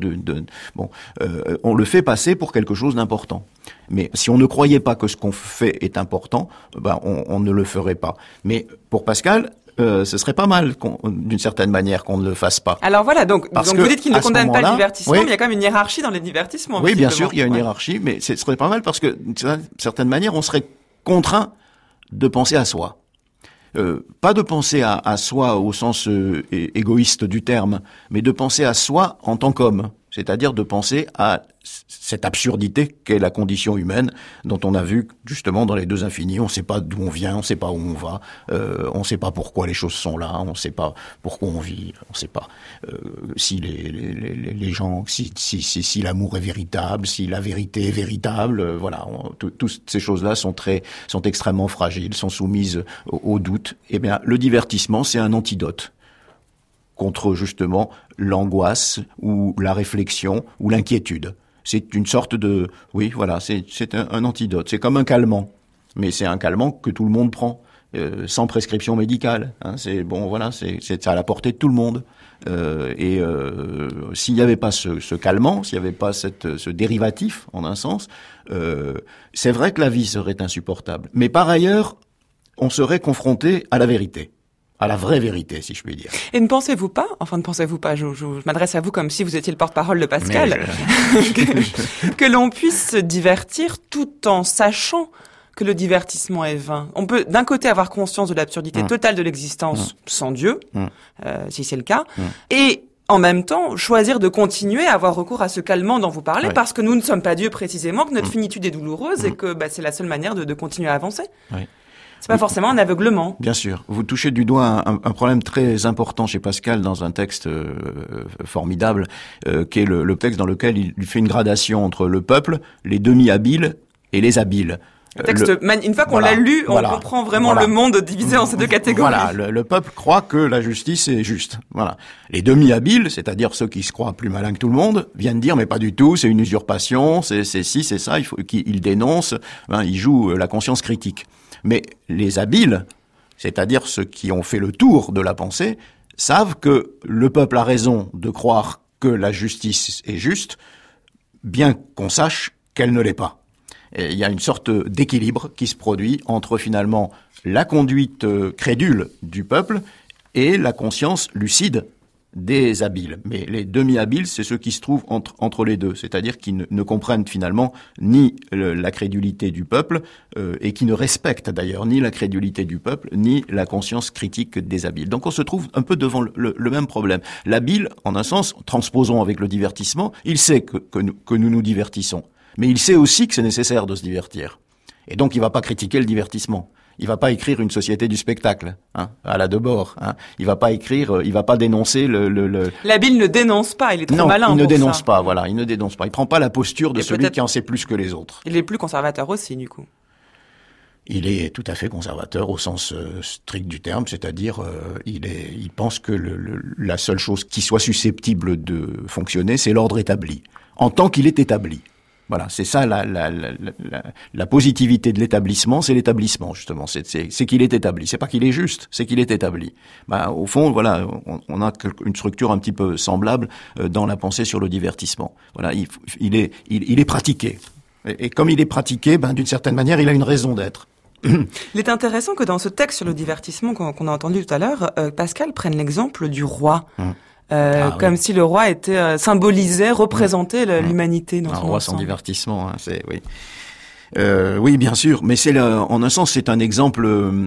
on le fait passer pour quelque chose d'important. Mais si on ne croyait pas que ce qu'on fait est important, on ne le ferait pas. Mais pour Pascal, ce serait pas mal, d'une certaine manière, qu'on ne le fasse pas. Alors voilà, donc vous dites qu'il ne condamne pas le divertissement, mais il y a quand même une hiérarchie dans les divertissements. Oui, bien sûr, il y a une hiérarchie, mais ce serait pas mal parce que, d'une certaine manière, on serait contraint de penser à soi. Pas de penser à soi au sens égoïste du terme, mais de penser à soi en tant qu'homme. C'est-à-dire de penser à cette absurdité qu'est la condition humaine, dont on a vu justement dans les deux infinis. On ne sait pas d'où on vient, on ne sait pas où on va, on ne sait pas pourquoi les choses sont là, on ne sait pas pourquoi on vit, on ne sait pas si les gens, si l'amour est véritable, si la vérité est véritable. Toutes ces choses-là sont extrêmement fragiles, sont soumises au doute. Eh bien, le divertissement, c'est un antidote contre justement l'angoisse ou la réflexion ou l'inquiétude. C'est une sorte de... Oui, voilà, c'est un antidote. C'est comme un calmant. Mais c'est un calmant que tout le monde prend, sans prescription médicale. C'est à la portée de tout le monde. S'il n'y avait pas ce calmant, s'il n'y avait pas ce dérivatif, en un sens, c'est vrai que la vie serait insupportable. Mais par ailleurs, on serait confronté à la vérité. À la vraie vérité, si je puis dire. Et ne pensez-vous pas, je m'adresse à vous comme si vous étiez le porte-parole de Pascal, que l'on puisse se divertir tout en sachant que le divertissement est vain. On peut d'un côté avoir conscience de l'absurdité totale de l'existence sans Dieu, si c'est le cas, et en même temps choisir de continuer à avoir recours à ce calmant dont vous parlez, parce que nous ne sommes pas Dieu précisément, que notre finitude est douloureuse et que c'est la seule manière de continuer à avancer. C'est pas forcément un aveuglement. Bien sûr. Vous touchez du doigt un problème très important chez Pascal dans un texte formidable, qui est le texte dans lequel il fait une gradation entre le peuple, les demi-habiles et les habiles. Une fois qu'on l'a lu, on comprend vraiment le monde divisé en ces deux catégories. Voilà, le peuple croit que la justice est juste. Voilà. Les demi-habiles, c'est-à-dire ceux qui se croient plus malins que tout le monde, viennent dire mais pas du tout, c'est une usurpation, c'est ci, c'est ça, ils dénoncent, ils jouent la conscience critique. Mais les habiles, c'est-à-dire ceux qui ont fait le tour de la pensée, savent que le peuple a raison de croire que la justice est juste, bien qu'on sache qu'elle ne l'est pas. Et il y a une sorte d'équilibre qui se produit entre finalement la conduite crédule du peuple et la conscience lucide des habiles. Mais les demi-habiles, c'est ceux qui se trouvent entre les deux, c'est-à-dire qui ne comprennent finalement ni la crédulité du peuple et qui ne respectent d'ailleurs ni la crédulité du peuple, ni la conscience critique des habiles. Donc on se trouve un peu devant le même problème. L'habile, en un sens, transposons avec le divertissement, il sait que nous nous divertissons, mais il sait aussi que c'est nécessaire de se divertir. Et donc il va pas critiquer le divertissement. Il va pas écrire une société du spectacle, à la Debord. Il va pas écrire, il va pas dénoncer L'habile ne dénonce pas, il est trop malin. Non, il ne pour dénonce ça. pas, voilà, il ne dénonce pas. Il prend pas la posture de celui qui en sait plus que les autres. Il est plus conservateur aussi, du coup. Il est tout à fait conservateur au sens strict du terme, c'est-à-dire il pense que la seule chose qui soit susceptible de fonctionner, c'est l'ordre établi, en tant qu'il est établi. Voilà, c'est ça la positivité de l'établissement, c'est l'établissement justement, c'est qu'il est établi, c'est pas qu'il est juste, c'est qu'il est établi. Au fond, voilà, on a une structure un petit peu semblable dans la pensée sur le divertissement. Voilà, il est pratiqué, et comme il est pratiqué, d'une certaine manière, il a une raison d'être. Il est intéressant que dans ce texte sur le divertissement qu'on a entendu tout à l'heure, Pascal prenne l'exemple du roi. Comme si le roi était symbolisait, représentait l'humanité dans son ensemble. Un roi sans divertissement, c'est oui. Oui, bien sûr, mais en un sens, c'est un exemple,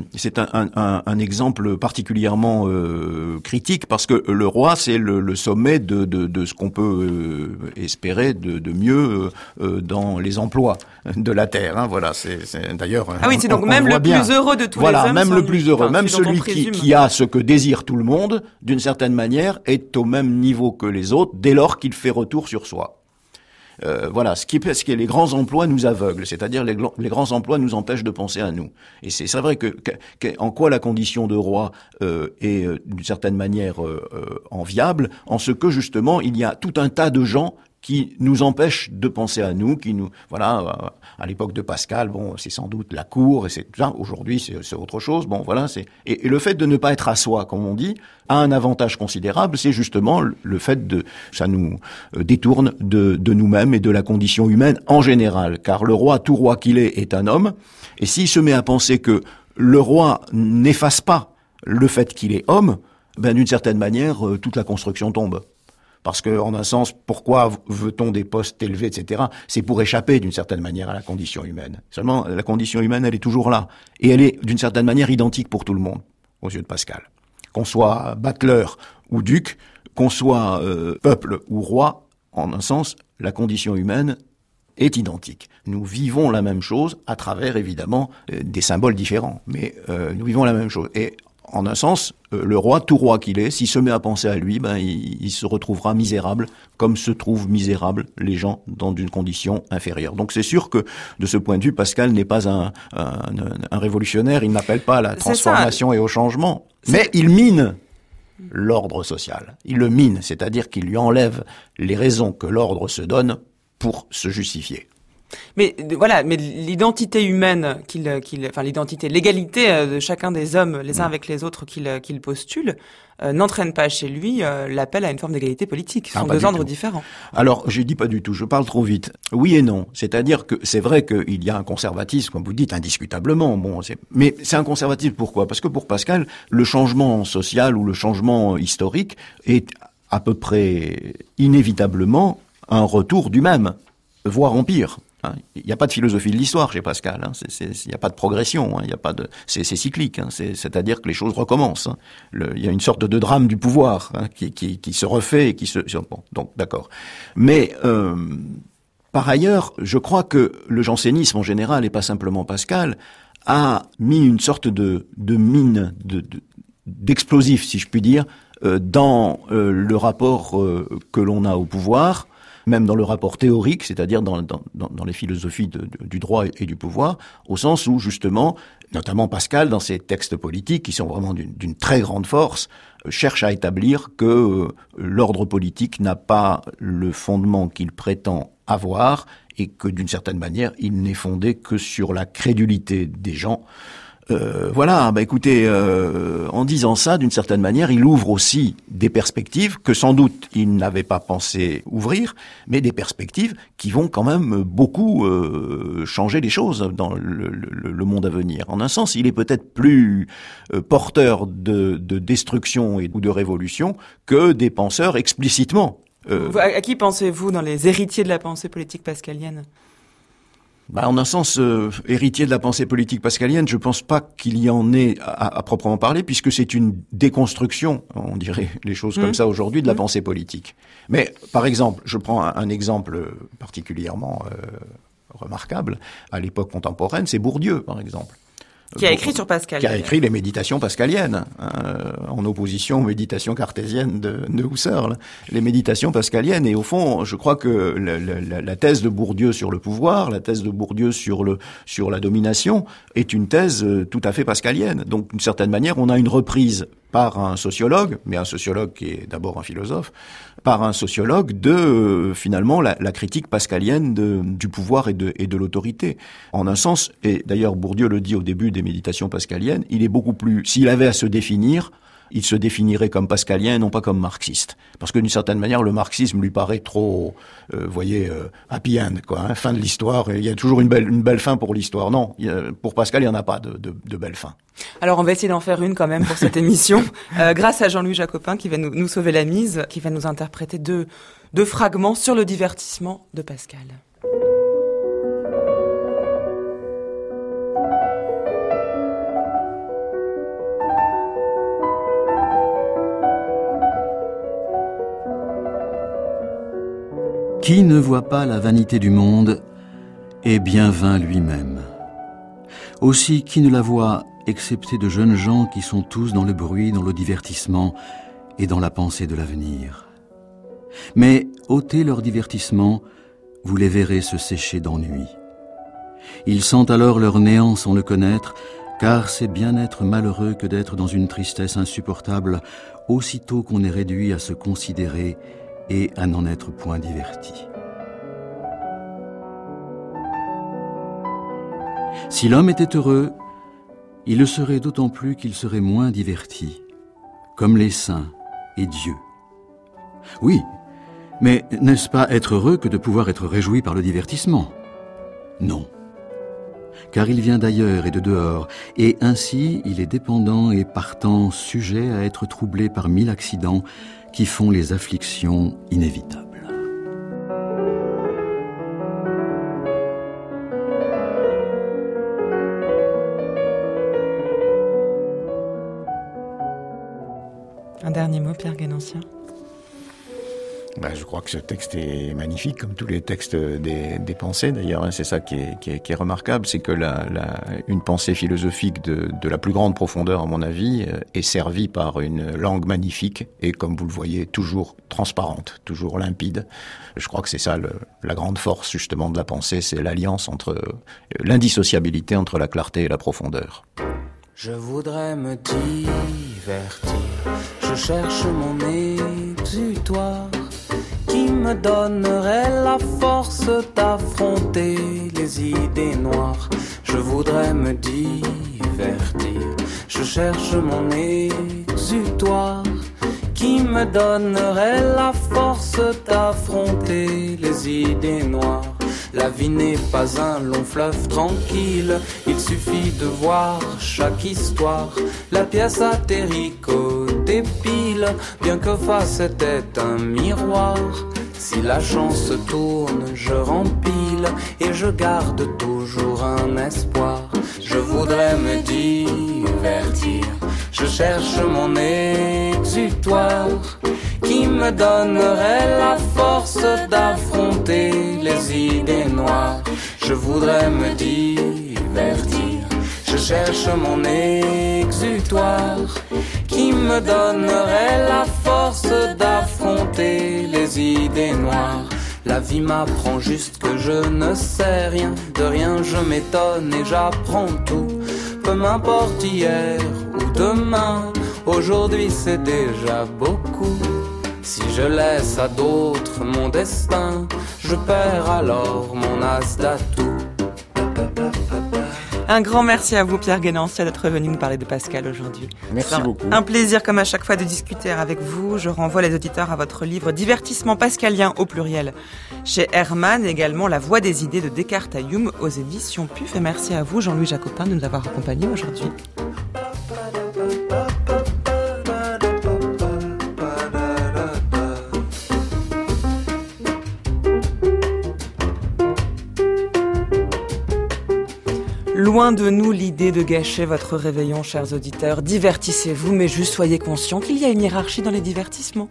un exemple particulièrement critique parce que le roi, c'est le sommet de ce qu'on peut espérer de mieux dans les emplois de la terre. Voilà, c'est d'ailleurs. Ah oui, c'est donc même le plus heureux de tous les hommes. Voilà, même le plus heureux, même celui qui a ce que désire tout le monde, d'une certaine manière, est au même niveau que les autres dès lors qu'il fait retour sur soi. Voilà, ce qui est les grands emplois nous aveuglent, c'est-à-dire les grands emplois nous empêchent de penser à nous. Et c'est vrai que en quoi la condition de roi est d'une certaine manière enviable, en ce que justement il y a tout un tas de gens qui nous empêchent de penser à nous, voilà, à l'époque de Pascal, c'est sans doute la cour, et c'est ça. Aujourd'hui, c'est autre chose. Voilà, et le fait de ne pas être à soi, comme on dit, a un avantage considérable. C'est justement le fait ça nous détourne de nous-mêmes et de la condition humaine en général. Car le roi, tout roi qu'il est un homme. Et s'il se met à penser que le roi n'efface pas le fait qu'il est homme, d'une certaine manière, toute la construction tombe. Parce que, en un sens, pourquoi veut-on des postes élevés, etc. C'est pour échapper, d'une certaine manière, à la condition humaine. Seulement, la condition humaine, elle est toujours là. Et elle est, d'une certaine manière, identique pour tout le monde, aux yeux de Pascal. Qu'on soit battleur ou duc, qu'on soit peuple ou roi, en un sens, la condition humaine est identique. Nous vivons la même chose à travers, évidemment, des symboles différents. Mais nous vivons la même chose. Et en un sens, le roi, tout roi qu'il est, s'il se met à penser à lui, il se retrouvera misérable, comme se trouvent misérables les gens dans une condition inférieure. Donc c'est sûr que, de ce point de vue, Pascal n'est pas un révolutionnaire, il n'appelle pas à la transformation et au changement, mais il mine l'ordre social. Il le mine, c'est-à-dire qu'il lui enlève les raisons que l'ordre se donne pour se justifier. Mais voilà, mais l'identité humaine l'égalité de chacun des hommes les uns avec les autres qu'il postule n'entraîne pas chez lui l'appel à une forme d'égalité politique. Ce sont deux ordres différents. Alors, je dis pas du tout, je parle trop vite. Oui et non. C'est-à-dire que c'est vrai qu'il y a un conservatisme, comme vous dites, indiscutablement. Mais c'est un conservatisme pourquoi ? Parce que pour Pascal, le changement social ou le changement historique est à peu près inévitablement un retour du même, voire en pire. Il n'y a pas de philosophie de l'histoire chez Pascal. Il n'y a pas de progression. Il y a pas de. C'est cyclique. C'est-à-dire que les choses recommencent. Il y a une sorte de drame du pouvoir qui se refait et qui se. Bon, donc d'accord. Mais par ailleurs, je crois que le jansénisme en général, et pas simplement Pascal, a mis une sorte de mine d'explosif, si je puis dire, dans le rapport que l'on a au pouvoir. Même dans le rapport théorique, c'est-à-dire dans les philosophies du droit et du pouvoir, au sens où, justement, notamment Pascal, dans ses textes politiques, qui sont vraiment d'une très grande force, cherche à établir que l'ordre politique n'a pas le fondement qu'il prétend avoir et que, d'une certaine manière, il n'est fondé que sur la crédulité des gens Voilà, écoutez, en disant ça, d'une certaine manière, il ouvre aussi des perspectives que sans doute il n'avait pas pensé ouvrir, mais des perspectives qui vont quand même beaucoup changer les choses dans le monde à venir. En un sens, il est peut-être plus porteur de destruction ou de révolution que des penseurs explicitement. À qui pensez-vous dans les héritiers de la pensée politique pascalienne ? En un sens, héritier de la pensée politique pascalienne, je pense pas qu'il y en ait à proprement parler, puisque c'est une déconstruction, on dirait les choses comme ça aujourd'hui, de la pensée politique. Mais, par exemple, je prends un exemple particulièrement remarquable, à l'époque contemporaine, c'est Bourdieu, par exemple. Qui a écrit sur Pascal. Qui a écrit les méditations pascaliennes, en opposition aux méditations cartésiennes de Husserl. Les méditations pascaliennes, et au fond, je crois que la thèse de Bourdieu sur le pouvoir, la thèse de Bourdieu sur la domination, est une thèse tout à fait pascalienne. Donc, d'une certaine manière, on a une reprise par un sociologue, mais un sociologue qui est d'abord un philosophe, par un sociologue de finalement la critique pascalienne du pouvoir et de l'autorité. En un sens, et d'ailleurs Bourdieu le dit au début des méditations pascaliennes, il est beaucoup plus, s'il avait à se définir, il se définirait comme pascalien et non pas comme marxiste. Parce que d'une certaine manière, le marxisme lui paraît trop, happy end, quoi, fin de l'histoire. Il y a toujours une belle fin pour l'histoire. Non, pour Pascal, il n'y en a pas de belle fin. Alors, on va essayer d'en faire une quand même pour cette émission. Grâce à Jean-Louis Jacopin qui va nous sauver la mise, qui va nous interpréter deux fragments sur le divertissement de Pascal. Qui ne voit pas la vanité du monde est bien vain lui-même. Aussi, qui ne la voit, excepté de jeunes gens qui sont tous dans le bruit, dans le divertissement et dans la pensée de l'avenir. Mais ôtez leur divertissement, vous les verrez se sécher d'ennui. Ils sentent alors leur néant sans le connaître, car c'est bien être malheureux que d'être dans une tristesse insupportable, aussitôt qu'on est réduit à se considérer et à n'en être point diverti. Si l'homme était heureux, il le serait d'autant plus qu'il serait moins diverti, comme les saints et Dieu. Oui, mais n'est-ce pas être heureux que de pouvoir être réjoui par le divertissement ? Non, car il vient d'ailleurs et de dehors, et ainsi il est dépendant et partant sujet à être troublé par 1000 accidents qui font les afflictions inévitables. Un dernier mot, Pierre Guénancien. Je crois que ce texte est magnifique, comme tous les textes des pensées d'ailleurs. C'est ça qui est remarquable, c'est que une pensée philosophique de la plus grande profondeur, à mon avis, est servie par une langue magnifique et, comme vous le voyez, toujours transparente, toujours limpide. Je crois que c'est ça la grande force justement de la pensée, c'est l'alliance entre l'indissociabilité entre la clarté et la profondeur. Je voudrais me divertir, je cherche mon exutoire qui me donnerait la force d'affronter les idées noires. Je voudrais me divertir, je cherche mon exutoire qui me donnerait la force d'affronter les idées noires. La vie n'est pas un long fleuve tranquille, il suffit de voir chaque histoire. La pièce atterrit côté pile, bien que face était un miroir. Si la chance tourne, je rempile et je garde toujours un espoir. Je voudrais me divertir, je cherche mon exutoire qui me donnerait la force d'affronter les idées noires. Je voudrais me divertir, je cherche mon exutoire qui me donnerait la force d'affronter les idées noires. La vie m'apprend juste que je ne sais rien, de rien je m'étonne et j'apprends tout. Peu m'importe hier ou demain, aujourd'hui c'est déjà beaucoup. Si je laisse à d'autres mon destin, je perds alors mon as d'atout. Un grand merci à vous, Pierre Guénanciat, d'être venu nous parler de Pascal aujourd'hui. Merci beaucoup. Un plaisir, comme à chaque fois, de discuter avec vous. Je renvoie les auditeurs à votre livre Divertissement pascalien au pluriel chez Hermann, et également La voie des idées de Descartes à Hume aux éditions PUF. Et merci à vous, Jean-Louis Jacopin, de nous avoir accompagnés aujourd'hui. Loin de nous l'idée de gâcher votre réveillon, chers auditeurs. Divertissez-vous, mais juste soyez conscients qu'il y a une hiérarchie dans les divertissements.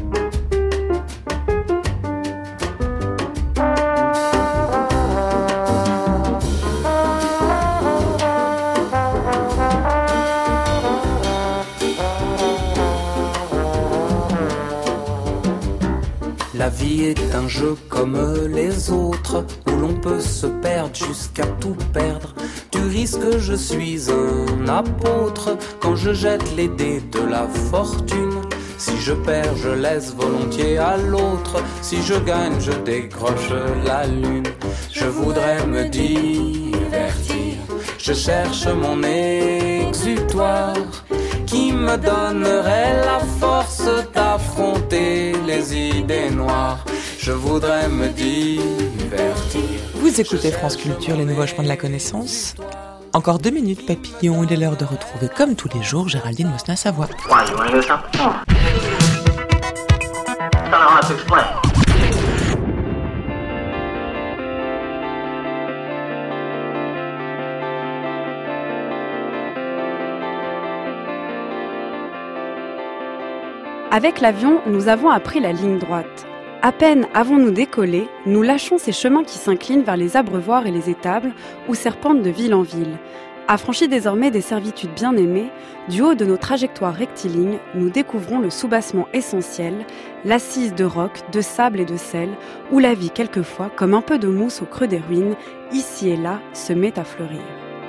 La vie est un jeu comme les autres, où l'on peut se perdre jusqu'à tout perdre. Du risque, je suis un apôtre quand je jette les dés de la fortune. Si je perds, je laisse volontiers à l'autre. Si je gagne, je décroche la lune. Je voudrais me divertir, je cherche mon exutoire qui me donnerait la force d'affronter les idées noires. Je voudrais me divertir. Vous écoutez France Culture, les nouveaux chemins de la connaissance. Encore 2 minutes, papillon, il est l'heure de retrouver, comme tous les jours, Géraldine Mosna-Savoie. Why, you wanna hear something? Oh. I don't know how to explain. Avec l'avion, nous avons appris la ligne droite. À peine avons-nous décollé, nous lâchons ces chemins qui s'inclinent vers les abreuvoirs et les étables ou serpentent de ville en ville. Affranchis désormais des servitudes bien aimées, du haut de nos trajectoires rectilignes, nous découvrons le soubassement essentiel, l'assise de roc, de sable et de sel, où la vie quelquefois, comme un peu de mousse au creux des ruines, ici et là, se met à fleurir.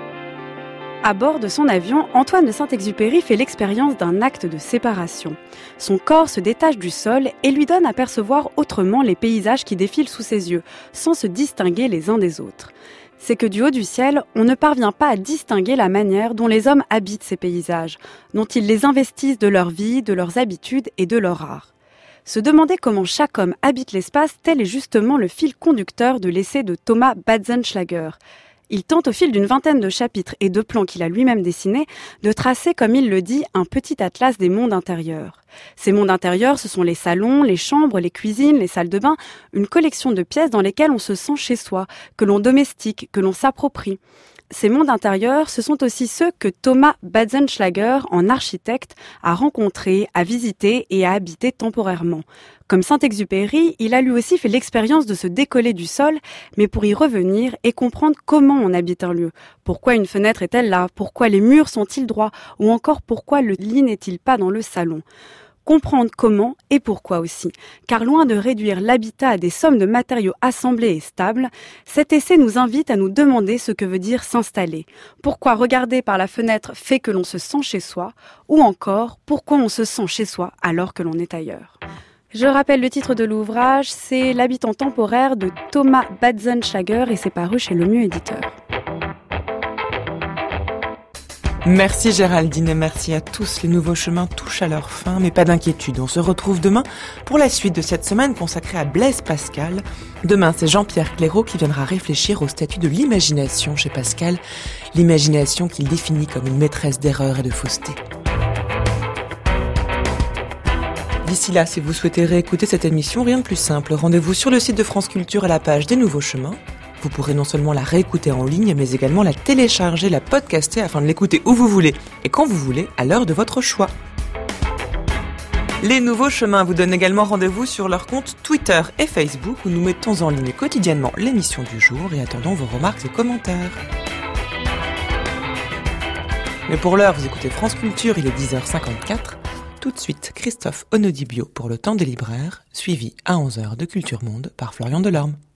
À bord de son avion, Antoine de Saint-Exupéry fait l'expérience d'un acte de séparation. Son corps se détache du sol et lui donne à percevoir autrement les paysages qui défilent sous ses yeux, sans se distinguer les uns des autres. C'est que du haut du ciel, on ne parvient pas à distinguer la manière dont les hommes habitent ces paysages, dont ils les investissent de leur vie, de leurs habitudes et de leur art. Se demander comment chaque homme habite l'espace, tel est justement le fil conducteur de l'essai de Thomas Batzenschlager. Il tente au fil d'une vingtaine de chapitres et de plans qu'il a lui-même dessinés de tracer, comme il le dit, un petit atlas des mondes intérieurs. Ces mondes intérieurs, ce sont les salons, les chambres, les cuisines, les salles de bain, une collection de pièces dans lesquelles on se sent chez soi, que l'on domestique, que l'on s'approprie. Ces mondes intérieurs, ce sont aussi ceux que Thomas Batzenschlager, en architecte, a rencontrés, a visités et a habités temporairement. Comme Saint-Exupéry, il a lui aussi fait l'expérience de se décoller du sol, mais pour y revenir et comprendre comment on habite un lieu. Pourquoi une fenêtre est-elle là? Pourquoi les murs sont-ils droits? Ou encore pourquoi le lit n'est-il pas dans le salon? Comprendre comment et pourquoi aussi. Car loin de réduire l'habitat à des sommes de matériaux assemblés et stables, cet essai nous invite à nous demander ce que veut dire s'installer. Pourquoi regarder par la fenêtre fait que l'on se sent chez soi? Ou encore, pourquoi on se sent chez soi alors que l'on est ailleurs? Je rappelle le titre de l'ouvrage, c'est L'habitant temporaire de Thomas Batzenschlager et c'est paru chez Le Mieux Éditeur. Merci Géraldine et merci à tous. Les nouveaux chemins touchent à leur fin, mais pas d'inquiétude. On se retrouve demain pour la suite de cette semaine consacrée à Blaise Pascal. Demain, c'est Jean-Pierre Clairaut qui viendra réfléchir au statut de l'imagination chez Pascal. L'imagination qu'il définit comme une maîtresse d'erreur et de fausseté. D'ici là, si vous souhaitez réécouter cette émission, rien de plus simple. Rendez-vous sur le site de France Culture à la page des nouveaux chemins. Vous pourrez non seulement la réécouter en ligne, mais également la télécharger, la podcaster afin de l'écouter où vous voulez et quand vous voulez, à l'heure de votre choix. Les nouveaux chemins vous donnent également rendez-vous sur leur compte Twitter et Facebook où nous mettons en ligne quotidiennement l'émission du jour et attendons vos remarques et commentaires. Mais pour l'heure, vous écoutez France Culture, il est 10h54. Tout de suite, Christophe Onodibio pour le temps des libraires, suivi à 11h de Culture Monde par Florian Delorme.